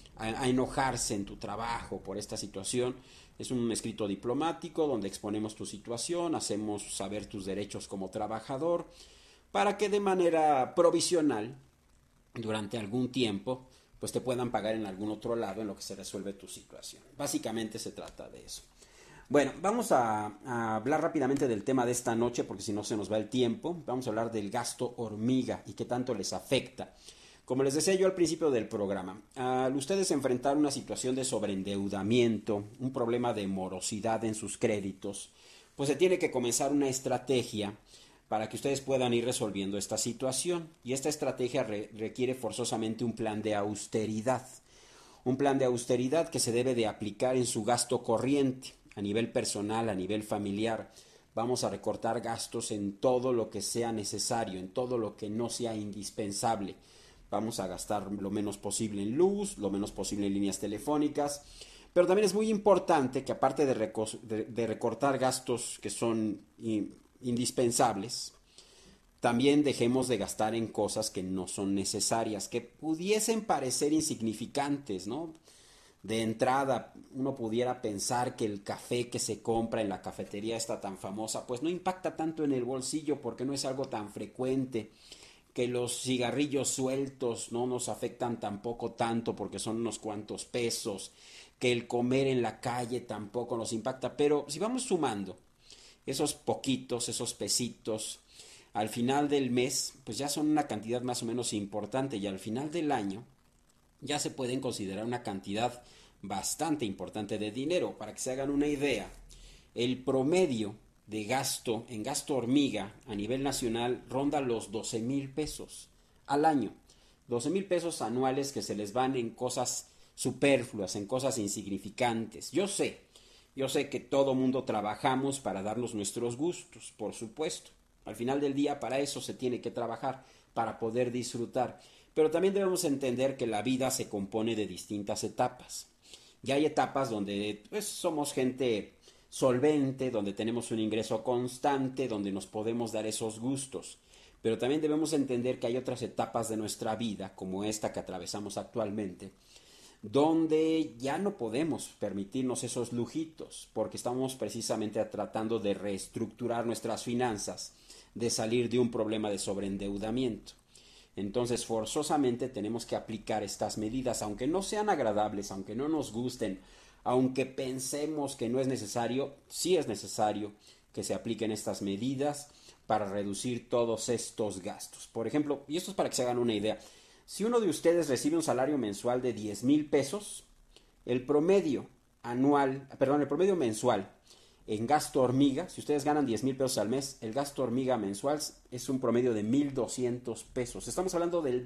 a enojarse en tu trabajo por esta situación. Es un escrito diplomático donde exponemos tu situación, hacemos saber tus derechos como trabajador, para que de manera provisional, durante algún tiempo, pues te puedan pagar en algún otro lado en lo que se resuelve tu situación. Básicamente se trata de eso. Bueno, vamos a hablar rápidamente del tema de esta noche porque si no se nos va el tiempo. Vamos a hablar del gasto hormiga y qué tanto les afecta. Como les decía yo al principio del programa, al ustedes enfrentar una situación de sobreendeudamiento, un problema de morosidad en sus créditos, pues se tiene que comenzar una estrategia para que ustedes puedan ir resolviendo esta situación. Y esta estrategia requiere forzosamente un plan de austeridad. Un plan de austeridad que se debe de aplicar en su gasto corriente, a nivel personal, a nivel familiar. Vamos a recortar gastos en todo lo que sea necesario, en todo lo que no sea indispensable. Vamos a gastar lo menos posible en luz, lo menos posible en líneas telefónicas. Pero también es muy importante que aparte de recortar gastos que son indispensables, también dejemos de gastar en cosas que no son necesarias, que pudiesen parecer insignificantes, ¿no? De entrada, uno pudiera pensar que el café que se compra en la cafetería esta tan famosa, pues no impacta tanto en el bolsillo porque no es algo tan frecuente, que los cigarrillos sueltos no nos afectan tampoco tanto porque son unos cuantos pesos, que el comer en la calle tampoco nos impacta, pero si vamos sumando esos poquitos, esos pesitos, al final del mes, pues ya son una cantidad más o menos importante y al final del año ya se pueden considerar una cantidad bastante importante de dinero. Para que se hagan una idea, el promedio de gasto en gasto hormiga a nivel nacional ronda los 12,000 pesos al año. 12,000 pesos anuales que se les van en cosas superfluas, en cosas insignificantes. Yo sé que todo mundo trabajamos para darnos nuestros gustos, por supuesto. Al final del día para eso se tiene que trabajar, para poder disfrutar. Pero también debemos entender que la vida se compone de distintas etapas. Y hay etapas donde pues, somos gente solvente, donde tenemos un ingreso constante, donde nos podemos dar esos gustos. Pero también debemos entender que hay otras etapas de nuestra vida, como esta que atravesamos actualmente, donde ya no podemos permitirnos esos lujitos, porque estamos precisamente tratando de reestructurar nuestras finanzas, de salir de un problema de sobreendeudamiento. Entonces, forzosamente tenemos que aplicar estas medidas, aunque no sean agradables, aunque no nos gusten, aunque pensemos que no es necesario, sí es necesario que se apliquen estas medidas para reducir todos estos gastos. Por ejemplo, y esto es para que se hagan una idea, si uno de ustedes recibe un salario mensual de 10,000 pesos, el promedio el promedio mensual en gasto hormiga, si ustedes ganan 10,000 pesos al mes, el gasto hormiga mensual es un promedio de 1,200 pesos. Estamos hablando del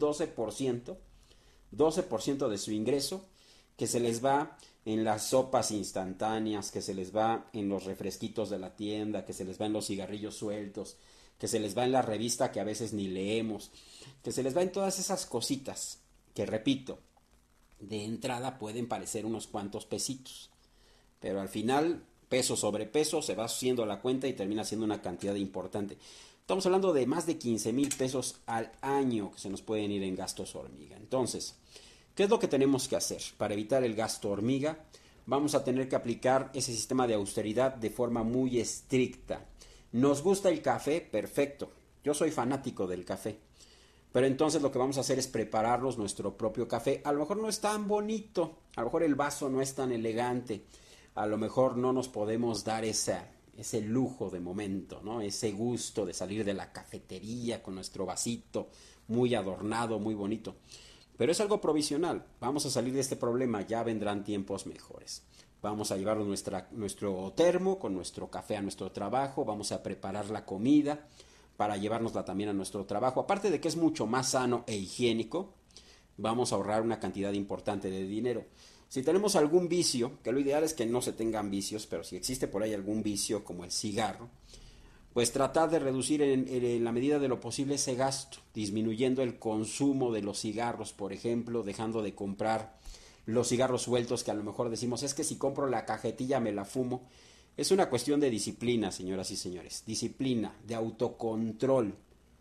12% de su ingreso que se les va en las sopas instantáneas, que se les va en los refresquitos de la tienda, que se les va en los cigarrillos sueltos, que se les va en la revista que a veces ni leemos, que se les va en todas esas cositas que, repito, de entrada pueden parecer unos cuantos pesitos, pero al final peso sobre peso, se va haciendo la cuenta y termina siendo una cantidad importante. Estamos hablando de más de 15,000 pesos al año que se nos pueden ir en gastos hormiga. Entonces, ¿qué es lo que tenemos que hacer? Para evitar el gasto hormiga, vamos a tener que aplicar ese sistema de austeridad de forma muy estricta. ¿Nos gusta el café? Perfecto. Yo soy fanático del café. Pero entonces lo que vamos a hacer es prepararnos nuestro propio café. A lo mejor no es tan bonito, a lo mejor el vaso no es tan elegante, a lo mejor no nos podemos dar ese lujo de momento, ¿no? Ese gusto de salir de la cafetería con nuestro vasito muy adornado, muy bonito. Pero es algo provisional. Vamos a salir de este problema, ya vendrán tiempos mejores. Vamos a llevar nuestro termo con nuestro café a nuestro trabajo, vamos a preparar la comida para llevárnosla también a nuestro trabajo. Aparte de que es mucho más sano e higiénico, vamos a ahorrar una cantidad importante de dinero. Si tenemos algún vicio, que lo ideal es que no se tengan vicios, pero si existe por ahí algún vicio como el cigarro, pues tratar de reducir en la medida de lo posible ese gasto, disminuyendo el consumo de los cigarros, por ejemplo, dejando de comprar los cigarros sueltos que a lo mejor decimos, es que si compro la cajetilla me la fumo. Es una cuestión de disciplina, señoras y señores, disciplina, de autocontrol.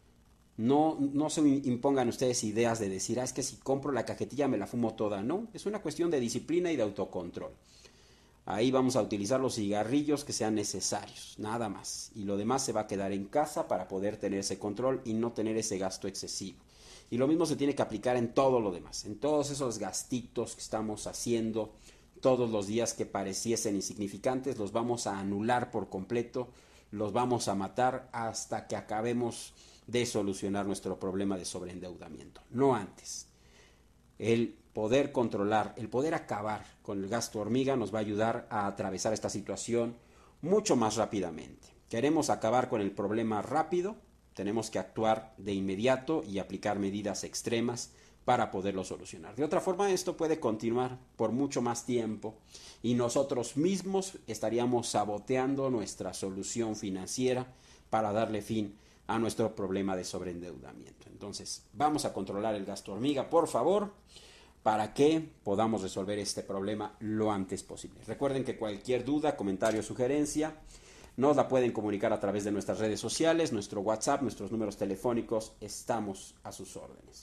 No se impongan ustedes ideas de decir, es que si compro la cajetilla me la fumo toda. No, es una cuestión de disciplina y de autocontrol. Ahí vamos a utilizar los cigarrillos que sean necesarios, nada más. Y lo demás se va a quedar en casa para poder tener ese control y no tener ese gasto excesivo. Y lo mismo se tiene que aplicar en todo lo demás, en todos esos gastitos que estamos haciendo todos los días que pareciesen insignificantes, los vamos a anular por completo, los vamos a matar hasta que acabemos de solucionar nuestro problema de sobreendeudamiento, no antes. El poder controlar, el poder acabar con el gasto hormiga nos va a ayudar a atravesar esta situación mucho más rápidamente. Queremos acabar con el problema rápido, tenemos que actuar de inmediato y aplicar medidas extremas para poderlo solucionar. De otra forma, esto puede continuar por mucho más tiempo y nosotros mismos estaríamos saboteando nuestra solución financiera para darle fin a nuestro problema de sobreendeudamiento. Entonces, vamos a controlar el gasto hormiga, por favor, para que podamos resolver este problema lo antes posible. Recuerden que cualquier duda, comentario o sugerencia nos la pueden comunicar a través de nuestras redes sociales, nuestro WhatsApp, nuestros números telefónicos, estamos a sus órdenes.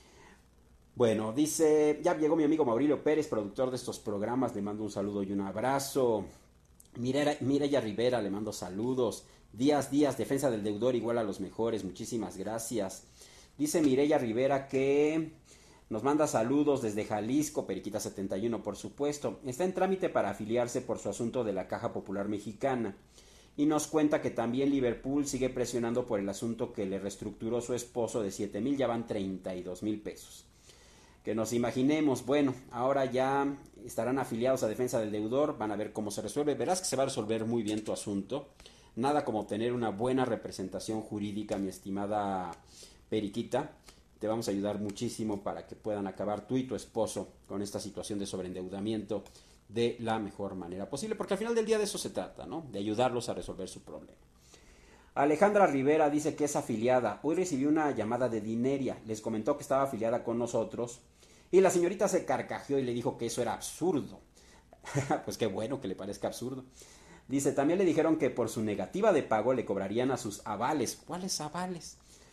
Bueno, dice, ya llegó mi amigo Maurilio Pérez, productor de estos programas, le mando un saludo y un abrazo. Mireya Rivera, le mando saludos. Díaz, defensa del deudor igual a los mejores, muchísimas gracias. Dice Mireya Rivera que nos manda saludos desde Jalisco, Periquita 71 por supuesto. Está en trámite para afiliarse por su asunto de la Caja Popular Mexicana. Y nos cuenta que también Liverpool sigue presionando por el asunto que le reestructuró su esposo de 7,000, ya van 32,000 pesos. Que nos imaginemos, bueno, ahora ya estarán afiliados a Defensa del Deudor, van a ver cómo se resuelve, verás que se va a resolver muy bien tu asunto, nada como tener una buena representación jurídica, mi estimada Periquita, te vamos a ayudar muchísimo para que puedan acabar tú y tu esposo con esta situación de sobreendeudamiento de la mejor manera posible, porque al final del día de eso se trata, ¿no? De ayudarlos a resolver su problema. Alejandra Rivera dice que es afiliada. Hoy recibí una llamada de Dineria. Les comentó que estaba afiliada con nosotros. Y la señorita se carcajeó y le dijo que eso era absurdo. Pues qué bueno que le parezca absurdo. Dice, también le dijeron que por su negativa de pago le cobrarían a sus avales. ¿Cuáles avales?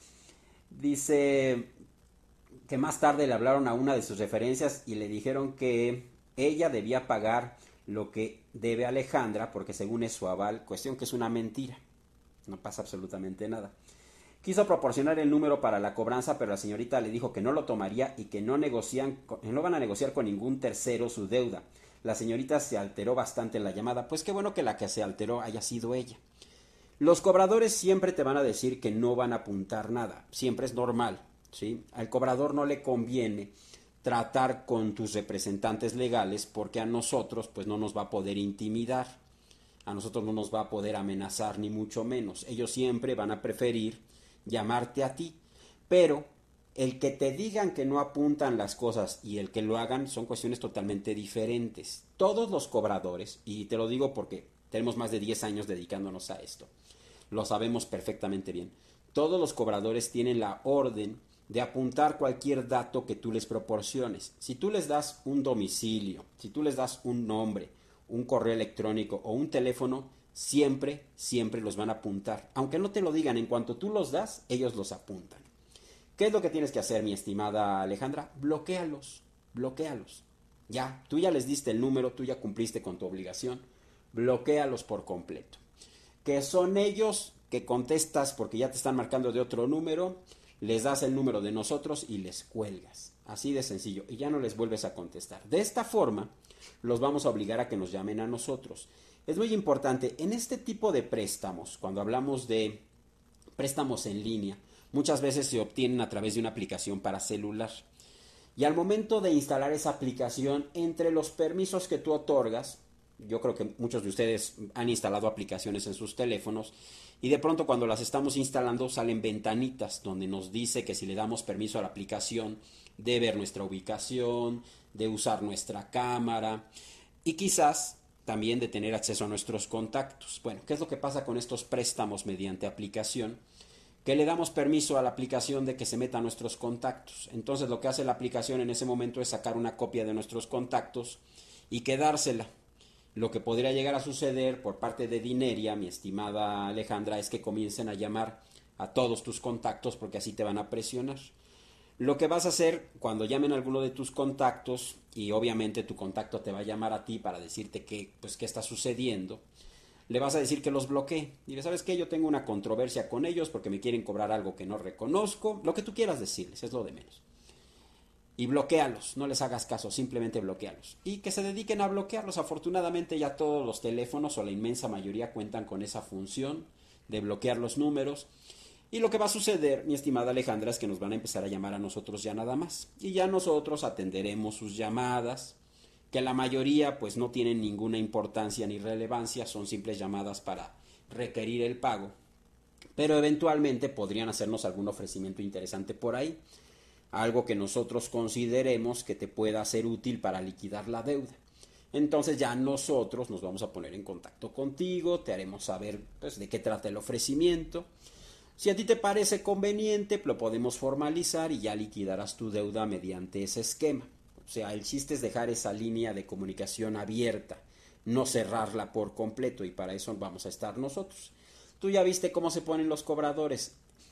Dice que más tarde le hablaron a una de sus referencias y le dijeron que ella debía pagar lo que debe Alejandra porque según es su aval, cuestión que es una mentira. No pasa absolutamente nada. Quiso proporcionar el número para la cobranza, pero la señorita le dijo que no lo tomaría y que no van a negociar con ningún tercero su deuda. La señorita se alteró bastante en la llamada. Pues qué bueno que la que se alteró haya sido ella. Los cobradores siempre te van a decir que no van a apuntar nada. Siempre es normal, ¿sí? Al cobrador no le conviene tratar con tus representantes legales porque a nosotros pues no nos va a poder intimidar. A nosotros no nos va a poder amenazar ni mucho menos. Ellos siempre van a preferir llamarte a ti. Pero el que te digan que no apuntan las cosas y el que lo hagan son cuestiones totalmente diferentes. Todos los cobradores, y te lo digo porque tenemos más de 10 años dedicándonos a esto, lo sabemos perfectamente bien. Todos los cobradores tienen la orden de apuntar cualquier dato que tú les proporciones. Si tú les das un domicilio, si tú les das un nombre, un correo electrónico o un teléfono, siempre los van a apuntar. Aunque no te lo digan, en cuanto tú los das, ellos los apuntan. ¿Qué es lo que tienes que hacer, mi estimada Alejandra? Bloquéalos. Ya, tú ya les diste el número, tú ya cumpliste con tu obligación. Bloquéalos por completo. Que son ellos que contestas porque ya te están marcando de otro número, les das el número de nosotros y les cuelgas. Así de sencillo. Y ya no les vuelves a contestar. De esta forma, los vamos a obligar a que nos llamen a nosotros. Es muy importante, en este tipo de préstamos, cuando hablamos de préstamos en línea, muchas veces se obtienen a través de una aplicación para celular. Y al momento de instalar esa aplicación, entre los permisos que tú otorgas, yo creo que muchos de ustedes han instalado aplicaciones en sus teléfonos y de pronto cuando las estamos instalando salen ventanitas donde nos dice que si le damos permiso a la aplicación de ver nuestra ubicación, de usar nuestra cámara y quizás también de tener acceso a nuestros contactos. Bueno, ¿qué es lo que pasa con estos préstamos mediante aplicación? Que le damos permiso a la aplicación de que se meta a nuestros contactos. Entonces lo que hace la aplicación en ese momento es sacar una copia de nuestros contactos y quedársela. Lo que podría llegar a suceder por parte de Dineria, mi estimada Alejandra, es que comiencen a llamar a todos tus contactos porque así te van a presionar. Lo que vas a hacer cuando llamen a alguno de tus contactos, y obviamente tu contacto te va a llamar a ti para decirte qué está sucediendo, le vas a decir que los bloquee. Dile, ¿sabes qué? Yo tengo una controversia con ellos porque me quieren cobrar algo que no reconozco. Lo que tú quieras decirles, es lo de menos. Y bloquéalos, no les hagas caso, simplemente bloquéalos. Y que se dediquen a bloquearlos. Afortunadamente ya todos los teléfonos o la inmensa mayoría cuentan con esa función de bloquear los números. Y lo que va a suceder, mi estimada Alejandra, es que nos van a empezar a llamar a nosotros ya nada más. Y ya nosotros atenderemos sus llamadas, que la mayoría pues no tienen ninguna importancia ni relevancia, son simples llamadas para requerir el pago. Pero eventualmente podrían hacernos algún ofrecimiento interesante por ahí. Algo que nosotros consideremos que te pueda ser útil para liquidar la deuda. Entonces ya nosotros nos vamos a poner en contacto contigo, te haremos saber pues, de qué trata el ofrecimiento. Si a ti te parece conveniente, lo podemos formalizar y ya liquidarás tu deuda mediante ese esquema. O sea, el chiste es dejar esa línea de comunicación abierta, no cerrarla por completo y para eso vamos a estar nosotros. Tú ya viste cómo se ponen los cobradores.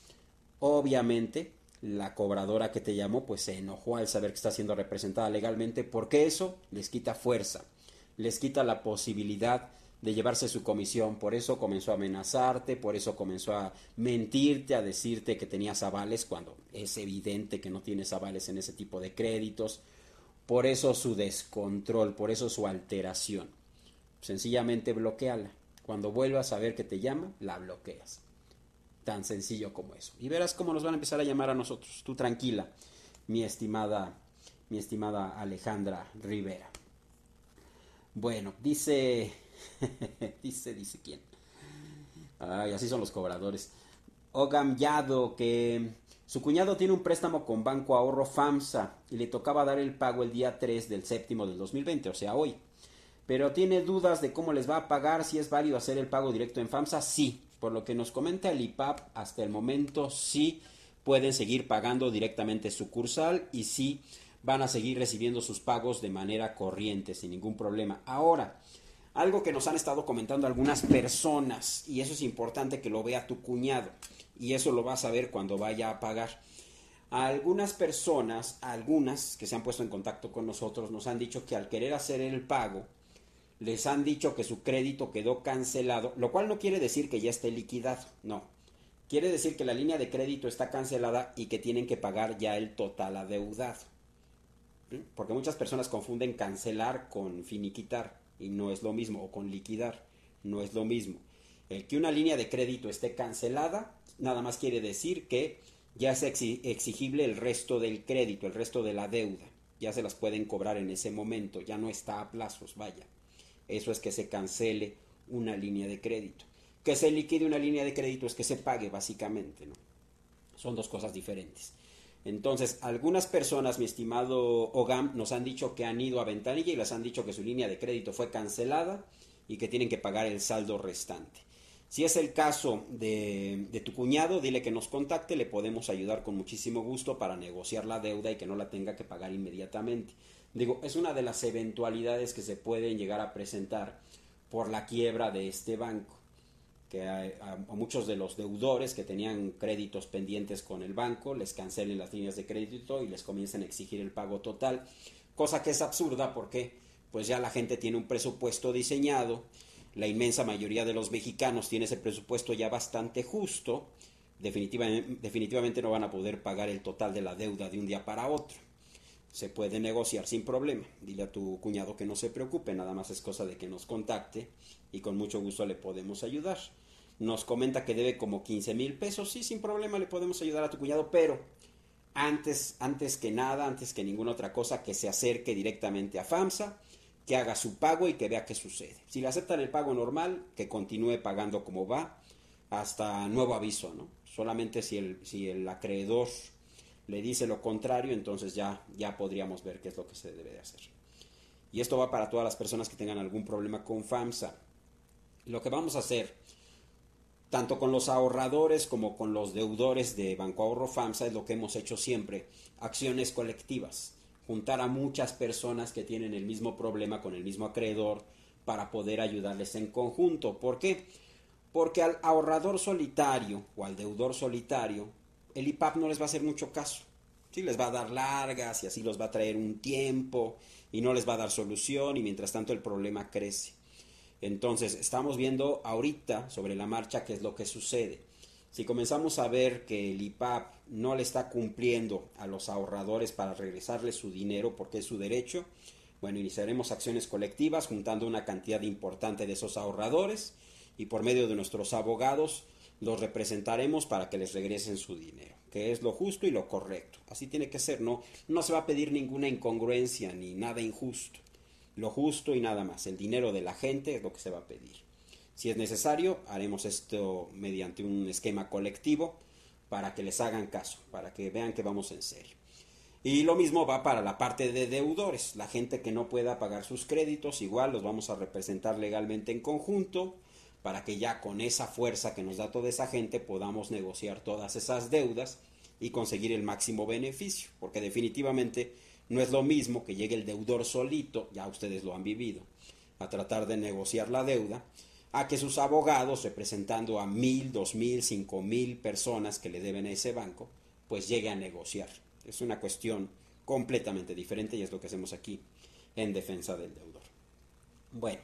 Obviamente, la cobradora que te llamó pues se enojó al saber que está siendo representada legalmente porque eso les quita fuerza, les quita la posibilidad de llevarse su comisión, por eso comenzó a amenazarte, por eso comenzó a mentirte, a decirte que tenías avales cuando es evidente que no tienes avales en ese tipo de créditos, por eso su descontrol, por eso su alteración. Sencillamente bloquéala. Cuando vuelvas a ver que te llama, la bloqueas. Tan sencillo como eso. Y verás cómo nos van a empezar a llamar a nosotros. Tú tranquila, mi estimada Alejandra Rivera. Bueno, dice quién. Ay, así son los cobradores. Ogam Yado, que su cuñado tiene un préstamo con Banco Ahorro FAMSA y le tocaba dar el pago el día 3 del séptimo del 2020, o sea, hoy. Pero tiene dudas de cómo les va a pagar, si es válido hacer el pago directo en FAMSA. Sí, por lo que nos comenta el IPAP, hasta el momento sí pueden seguir pagando directamente sucursal y sí van a seguir recibiendo sus pagos de manera corriente, sin ningún problema. Ahora, algo que nos han estado comentando algunas personas, y eso es importante que lo vea tu cuñado, y eso lo vas a ver cuando vaya a pagar. A algunas personas, algunas que se han puesto en contacto con nosotros, nos han dicho que al querer hacer el pago, les han dicho que su crédito quedó cancelado, lo cual no quiere decir que ya esté liquidado, no. Quiere decir que la línea de crédito está cancelada y que tienen que pagar ya el total adeudado. Porque muchas personas confunden cancelar con finiquitar y no es lo mismo, o con liquidar, no es lo mismo. El que una línea de crédito esté cancelada nada más quiere decir que ya es exigible el resto del crédito, el resto de la deuda. Ya se las pueden cobrar en ese momento, ya no está a plazos, vaya. Eso es que se cancele una línea de crédito. Que se liquide una línea de crédito es que se pague, básicamente, ¿no? Son dos cosas diferentes. Entonces, algunas personas, mi estimado Ogam, nos han dicho que han ido a Ventanilla y les han dicho que su línea de crédito fue cancelada y que tienen que pagar el saldo restante. Si es el caso de tu cuñado, dile que nos contacte, le podemos ayudar con muchísimo gusto para negociar la deuda y que no la tenga que pagar inmediatamente. Digo, es una de las eventualidades que se pueden llegar a presentar por la quiebra de este banco, que a muchos de los deudores que tenían créditos pendientes con el banco les cancelen las líneas de crédito y les comiencen a exigir el pago total, cosa que es absurda porque pues ya la gente tiene un presupuesto diseñado, la inmensa mayoría de los mexicanos tiene ese presupuesto ya bastante justo, definitivamente no van a poder pagar el total de la deuda de un día para otro. Se puede negociar sin problema. Dile a tu cuñado que no se preocupe, nada más es cosa de que nos contacte y con mucho gusto le podemos ayudar. Nos comenta que debe como 15,000 pesos, sí, sin problema le podemos ayudar a tu cuñado, pero antes que nada, antes que ninguna otra cosa, que se acerque directamente a FAMSA, que haga su pago y que vea qué sucede. Si le aceptan el pago normal, que continúe pagando como va, hasta nuevo aviso, ¿no? Solamente si el acreedor le dice lo contrario, entonces ya podríamos ver qué es lo que se debe de hacer. Y esto va para todas las personas que tengan algún problema con FAMSA. Lo que vamos a hacer, tanto con los ahorradores como con los deudores de Banco Ahorro FAMSA, es lo que hemos hecho siempre, acciones colectivas, juntar a muchas personas que tienen el mismo problema con el mismo acreedor para poder ayudarles en conjunto. ¿Por qué? Porque al ahorrador solitario o al deudor solitario, el IPAP no les va a hacer mucho caso. Sí, les va a dar largas y así los va a traer un tiempo y no les va a dar solución y mientras tanto el problema crece. Entonces, estamos viendo ahorita sobre la marcha qué es lo que sucede. Si comenzamos a ver que el IPAP no le está cumpliendo a los ahorradores para regresarles su dinero porque es su derecho, bueno, iniciaremos acciones colectivas juntando una cantidad importante de esos ahorradores y por medio de nuestros abogados los representaremos para que les regresen su dinero, que es lo justo y lo correcto. Así tiene que ser, no se va a pedir ninguna incongruencia ni nada injusto. Lo justo y nada más. El dinero de la gente es lo que se va a pedir. Si es necesario, haremos esto mediante un esquema colectivo para que les hagan caso, para que vean que vamos en serio. Y lo mismo va para la parte de deudores. La gente que no pueda pagar sus créditos, igual los vamos a representar legalmente en conjunto para que ya con esa fuerza que nos da toda esa gente podamos negociar todas esas deudas y conseguir el máximo beneficio, porque definitivamente no es lo mismo que llegue el deudor solito, ya ustedes lo han vivido, a tratar de negociar la deuda, a que sus abogados, representando a 1,000, 2,000, 5,000 personas que le deben a ese banco, pues llegue a negociar. Es una cuestión completamente diferente y es lo que hacemos aquí en defensa del deudor. Bueno,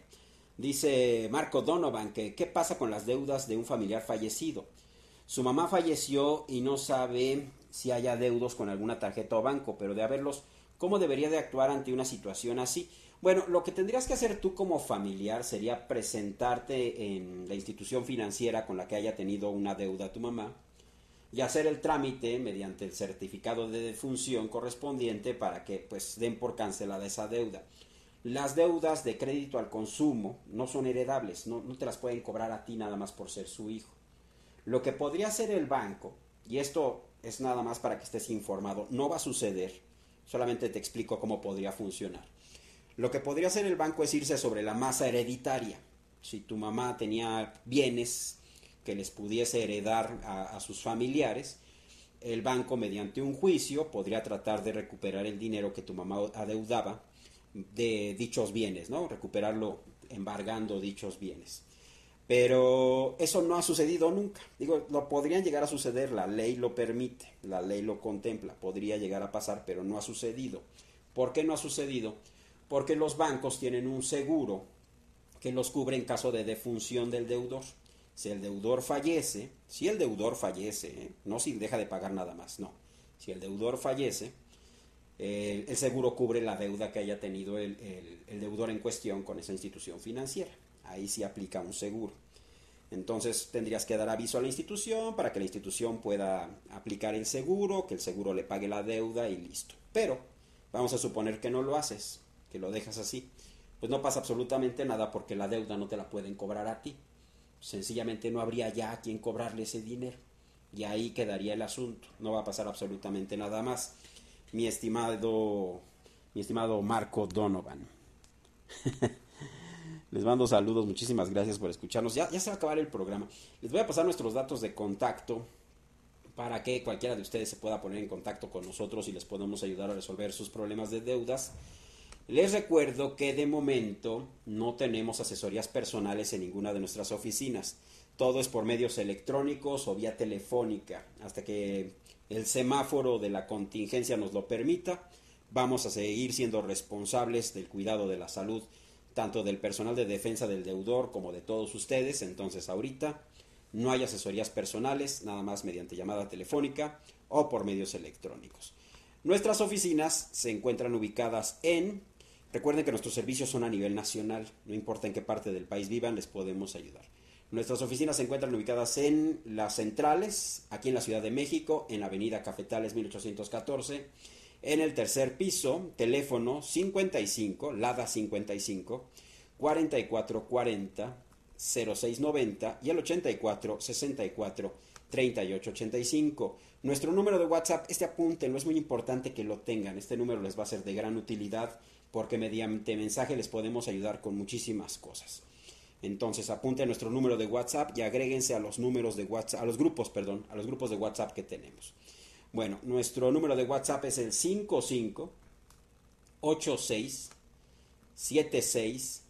dice Marco Donovan que ¿qué pasa con las deudas de un familiar fallecido? Su mamá falleció y no sabe si haya deudos con alguna tarjeta o banco, pero de haberlos, ¿cómo debería de actuar ante una situación así? Bueno, lo que tendrías que hacer tú como familiar sería presentarte en la institución financiera con la que haya tenido una deuda tu mamá y hacer el trámite mediante el certificado de defunción correspondiente para que pues den por cancelada esa deuda. Las deudas de crédito al consumo no son heredables, no te las pueden cobrar a ti nada más por ser su hijo. Lo que podría hacer el banco, y esto es nada más para que estés informado, no va a suceder, solamente te explico cómo podría funcionar. Lo que podría hacer el banco es irse sobre la masa hereditaria. Si tu mamá tenía bienes que les pudiese heredar a sus familiares, el banco mediante un juicio podría tratar de recuperar el dinero que tu mamá adeudaba de dichos bienes, ¿no? Recuperarlo embargando dichos bienes. Pero eso no ha sucedido nunca. Digo, lo podrían llegar a suceder, la ley lo permite, la ley lo contempla, podría llegar a pasar, pero no ha sucedido. ¿Por qué no ha sucedido? Porque los bancos tienen un seguro que los cubre en caso de defunción del deudor. Si el deudor fallece, no si deja de pagar nada más, no. Si el deudor fallece, el seguro cubre la deuda que haya tenido el deudor en cuestión con esa institución financiera. Ahí sí aplica un seguro. Entonces tendrías que dar aviso a la institución para que la institución pueda aplicar el seguro, que el seguro le pague la deuda y listo. Pero vamos a suponer que no lo haces, que lo dejas así. Pues no pasa absolutamente nada porque la deuda no te la pueden cobrar a ti. Sencillamente no habría ya a quien cobrarle ese dinero. Y ahí quedaría el asunto. No va a pasar absolutamente nada más. Mi estimado Marco Donovan. Les mando saludos, muchísimas gracias por escucharnos. Ya se va a acabar el programa. Les voy a pasar nuestros datos de contacto para que cualquiera de ustedes se pueda poner en contacto con nosotros y les podamos ayudar a resolver sus problemas de deudas. Les recuerdo que de momento no tenemos asesorías personales en ninguna de nuestras oficinas. Todo es por medios electrónicos o vía telefónica. Hasta que el semáforo de la contingencia nos lo permita, vamos a seguir siendo responsables del cuidado de la salud, tanto del personal de defensa del deudor como de todos ustedes. Entonces ahorita no hay asesorías personales, nada más mediante llamada telefónica o por medios electrónicos. Nuestras oficinas se encuentran ubicadas recuerden que nuestros servicios son a nivel nacional, no importa en qué parte del país vivan, les podemos ayudar. Nuestras oficinas se encuentran ubicadas en las centrales, aquí en la Ciudad de México, en la avenida Cafetales 1814, en el tercer piso, teléfono 55, LADA 55, 4440, 0690 y el 84 64 38 85. Nuestro número de WhatsApp, apúntenlo, es muy importante que lo tengan. Este número les va a ser de gran utilidad porque mediante mensaje les podemos ayudar con muchísimas cosas. Entonces apunten nuestro número de WhatsApp y agréguense a los números de WhatsApp, a los grupos de WhatsApp que tenemos. Bueno, nuestro número de WhatsApp es el 55 86 76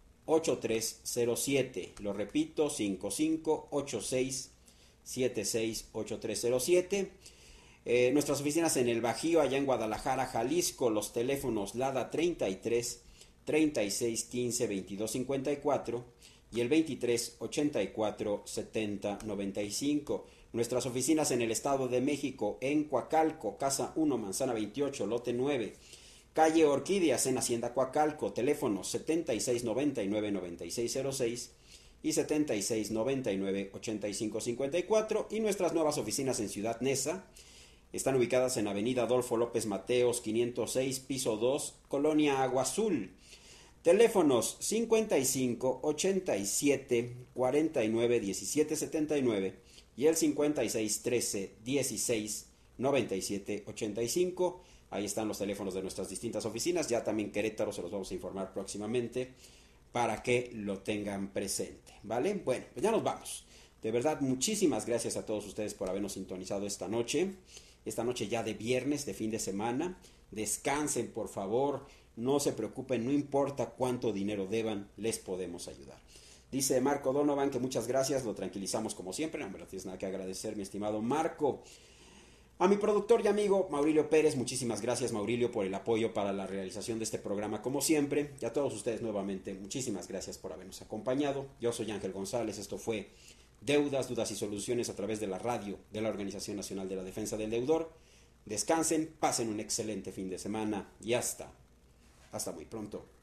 8307. Lo repito, 55 86 76 8307. Nuestras oficinas en el Bajío, allá en Guadalajara, Jalisco, los teléfonos LADA 33 36 15 22 54 y el 23 84 70 95. Nuestras oficinas en el Estado de México, en Coacalco, Casa 1, Manzana 28, Lote 9, calle Orquídeas, en Hacienda Coacalco, teléfonos 76 99 9606 y 76 99 85 54. Y nuestras nuevas oficinas en Ciudad Neza están ubicadas en Avenida Adolfo López Mateos 506, piso 2, Colonia Agua Azul. Teléfonos 55 87 49 17 79 y el 56 13 16 97 85. Ahí están los teléfonos de nuestras distintas oficinas. Ya también Querétaro se los vamos a informar próximamente para que lo tengan presente, ¿vale? Bueno, pues ya nos vamos. De verdad, muchísimas gracias a todos ustedes por habernos sintonizado esta noche ya de viernes, de fin de semana. Descansen, por favor, no se preocupen, no importa cuánto dinero deban, les podemos ayudar. Dice Marco Donovan que muchas gracias, lo tranquilizamos como siempre, no me tienes nada que agradecer, mi estimado Marco. A mi productor y amigo Maurilio Pérez, muchísimas gracias, Maurilio, por el apoyo para la realización de este programa como siempre. Y a todos ustedes nuevamente, muchísimas gracias por habernos acompañado. Yo soy Ángel González, esto fue Deudas, Dudas y Soluciones a través de la radio de la Organización Nacional de la Defensa del Deudor. Descansen, pasen un excelente fin de semana y hasta muy pronto.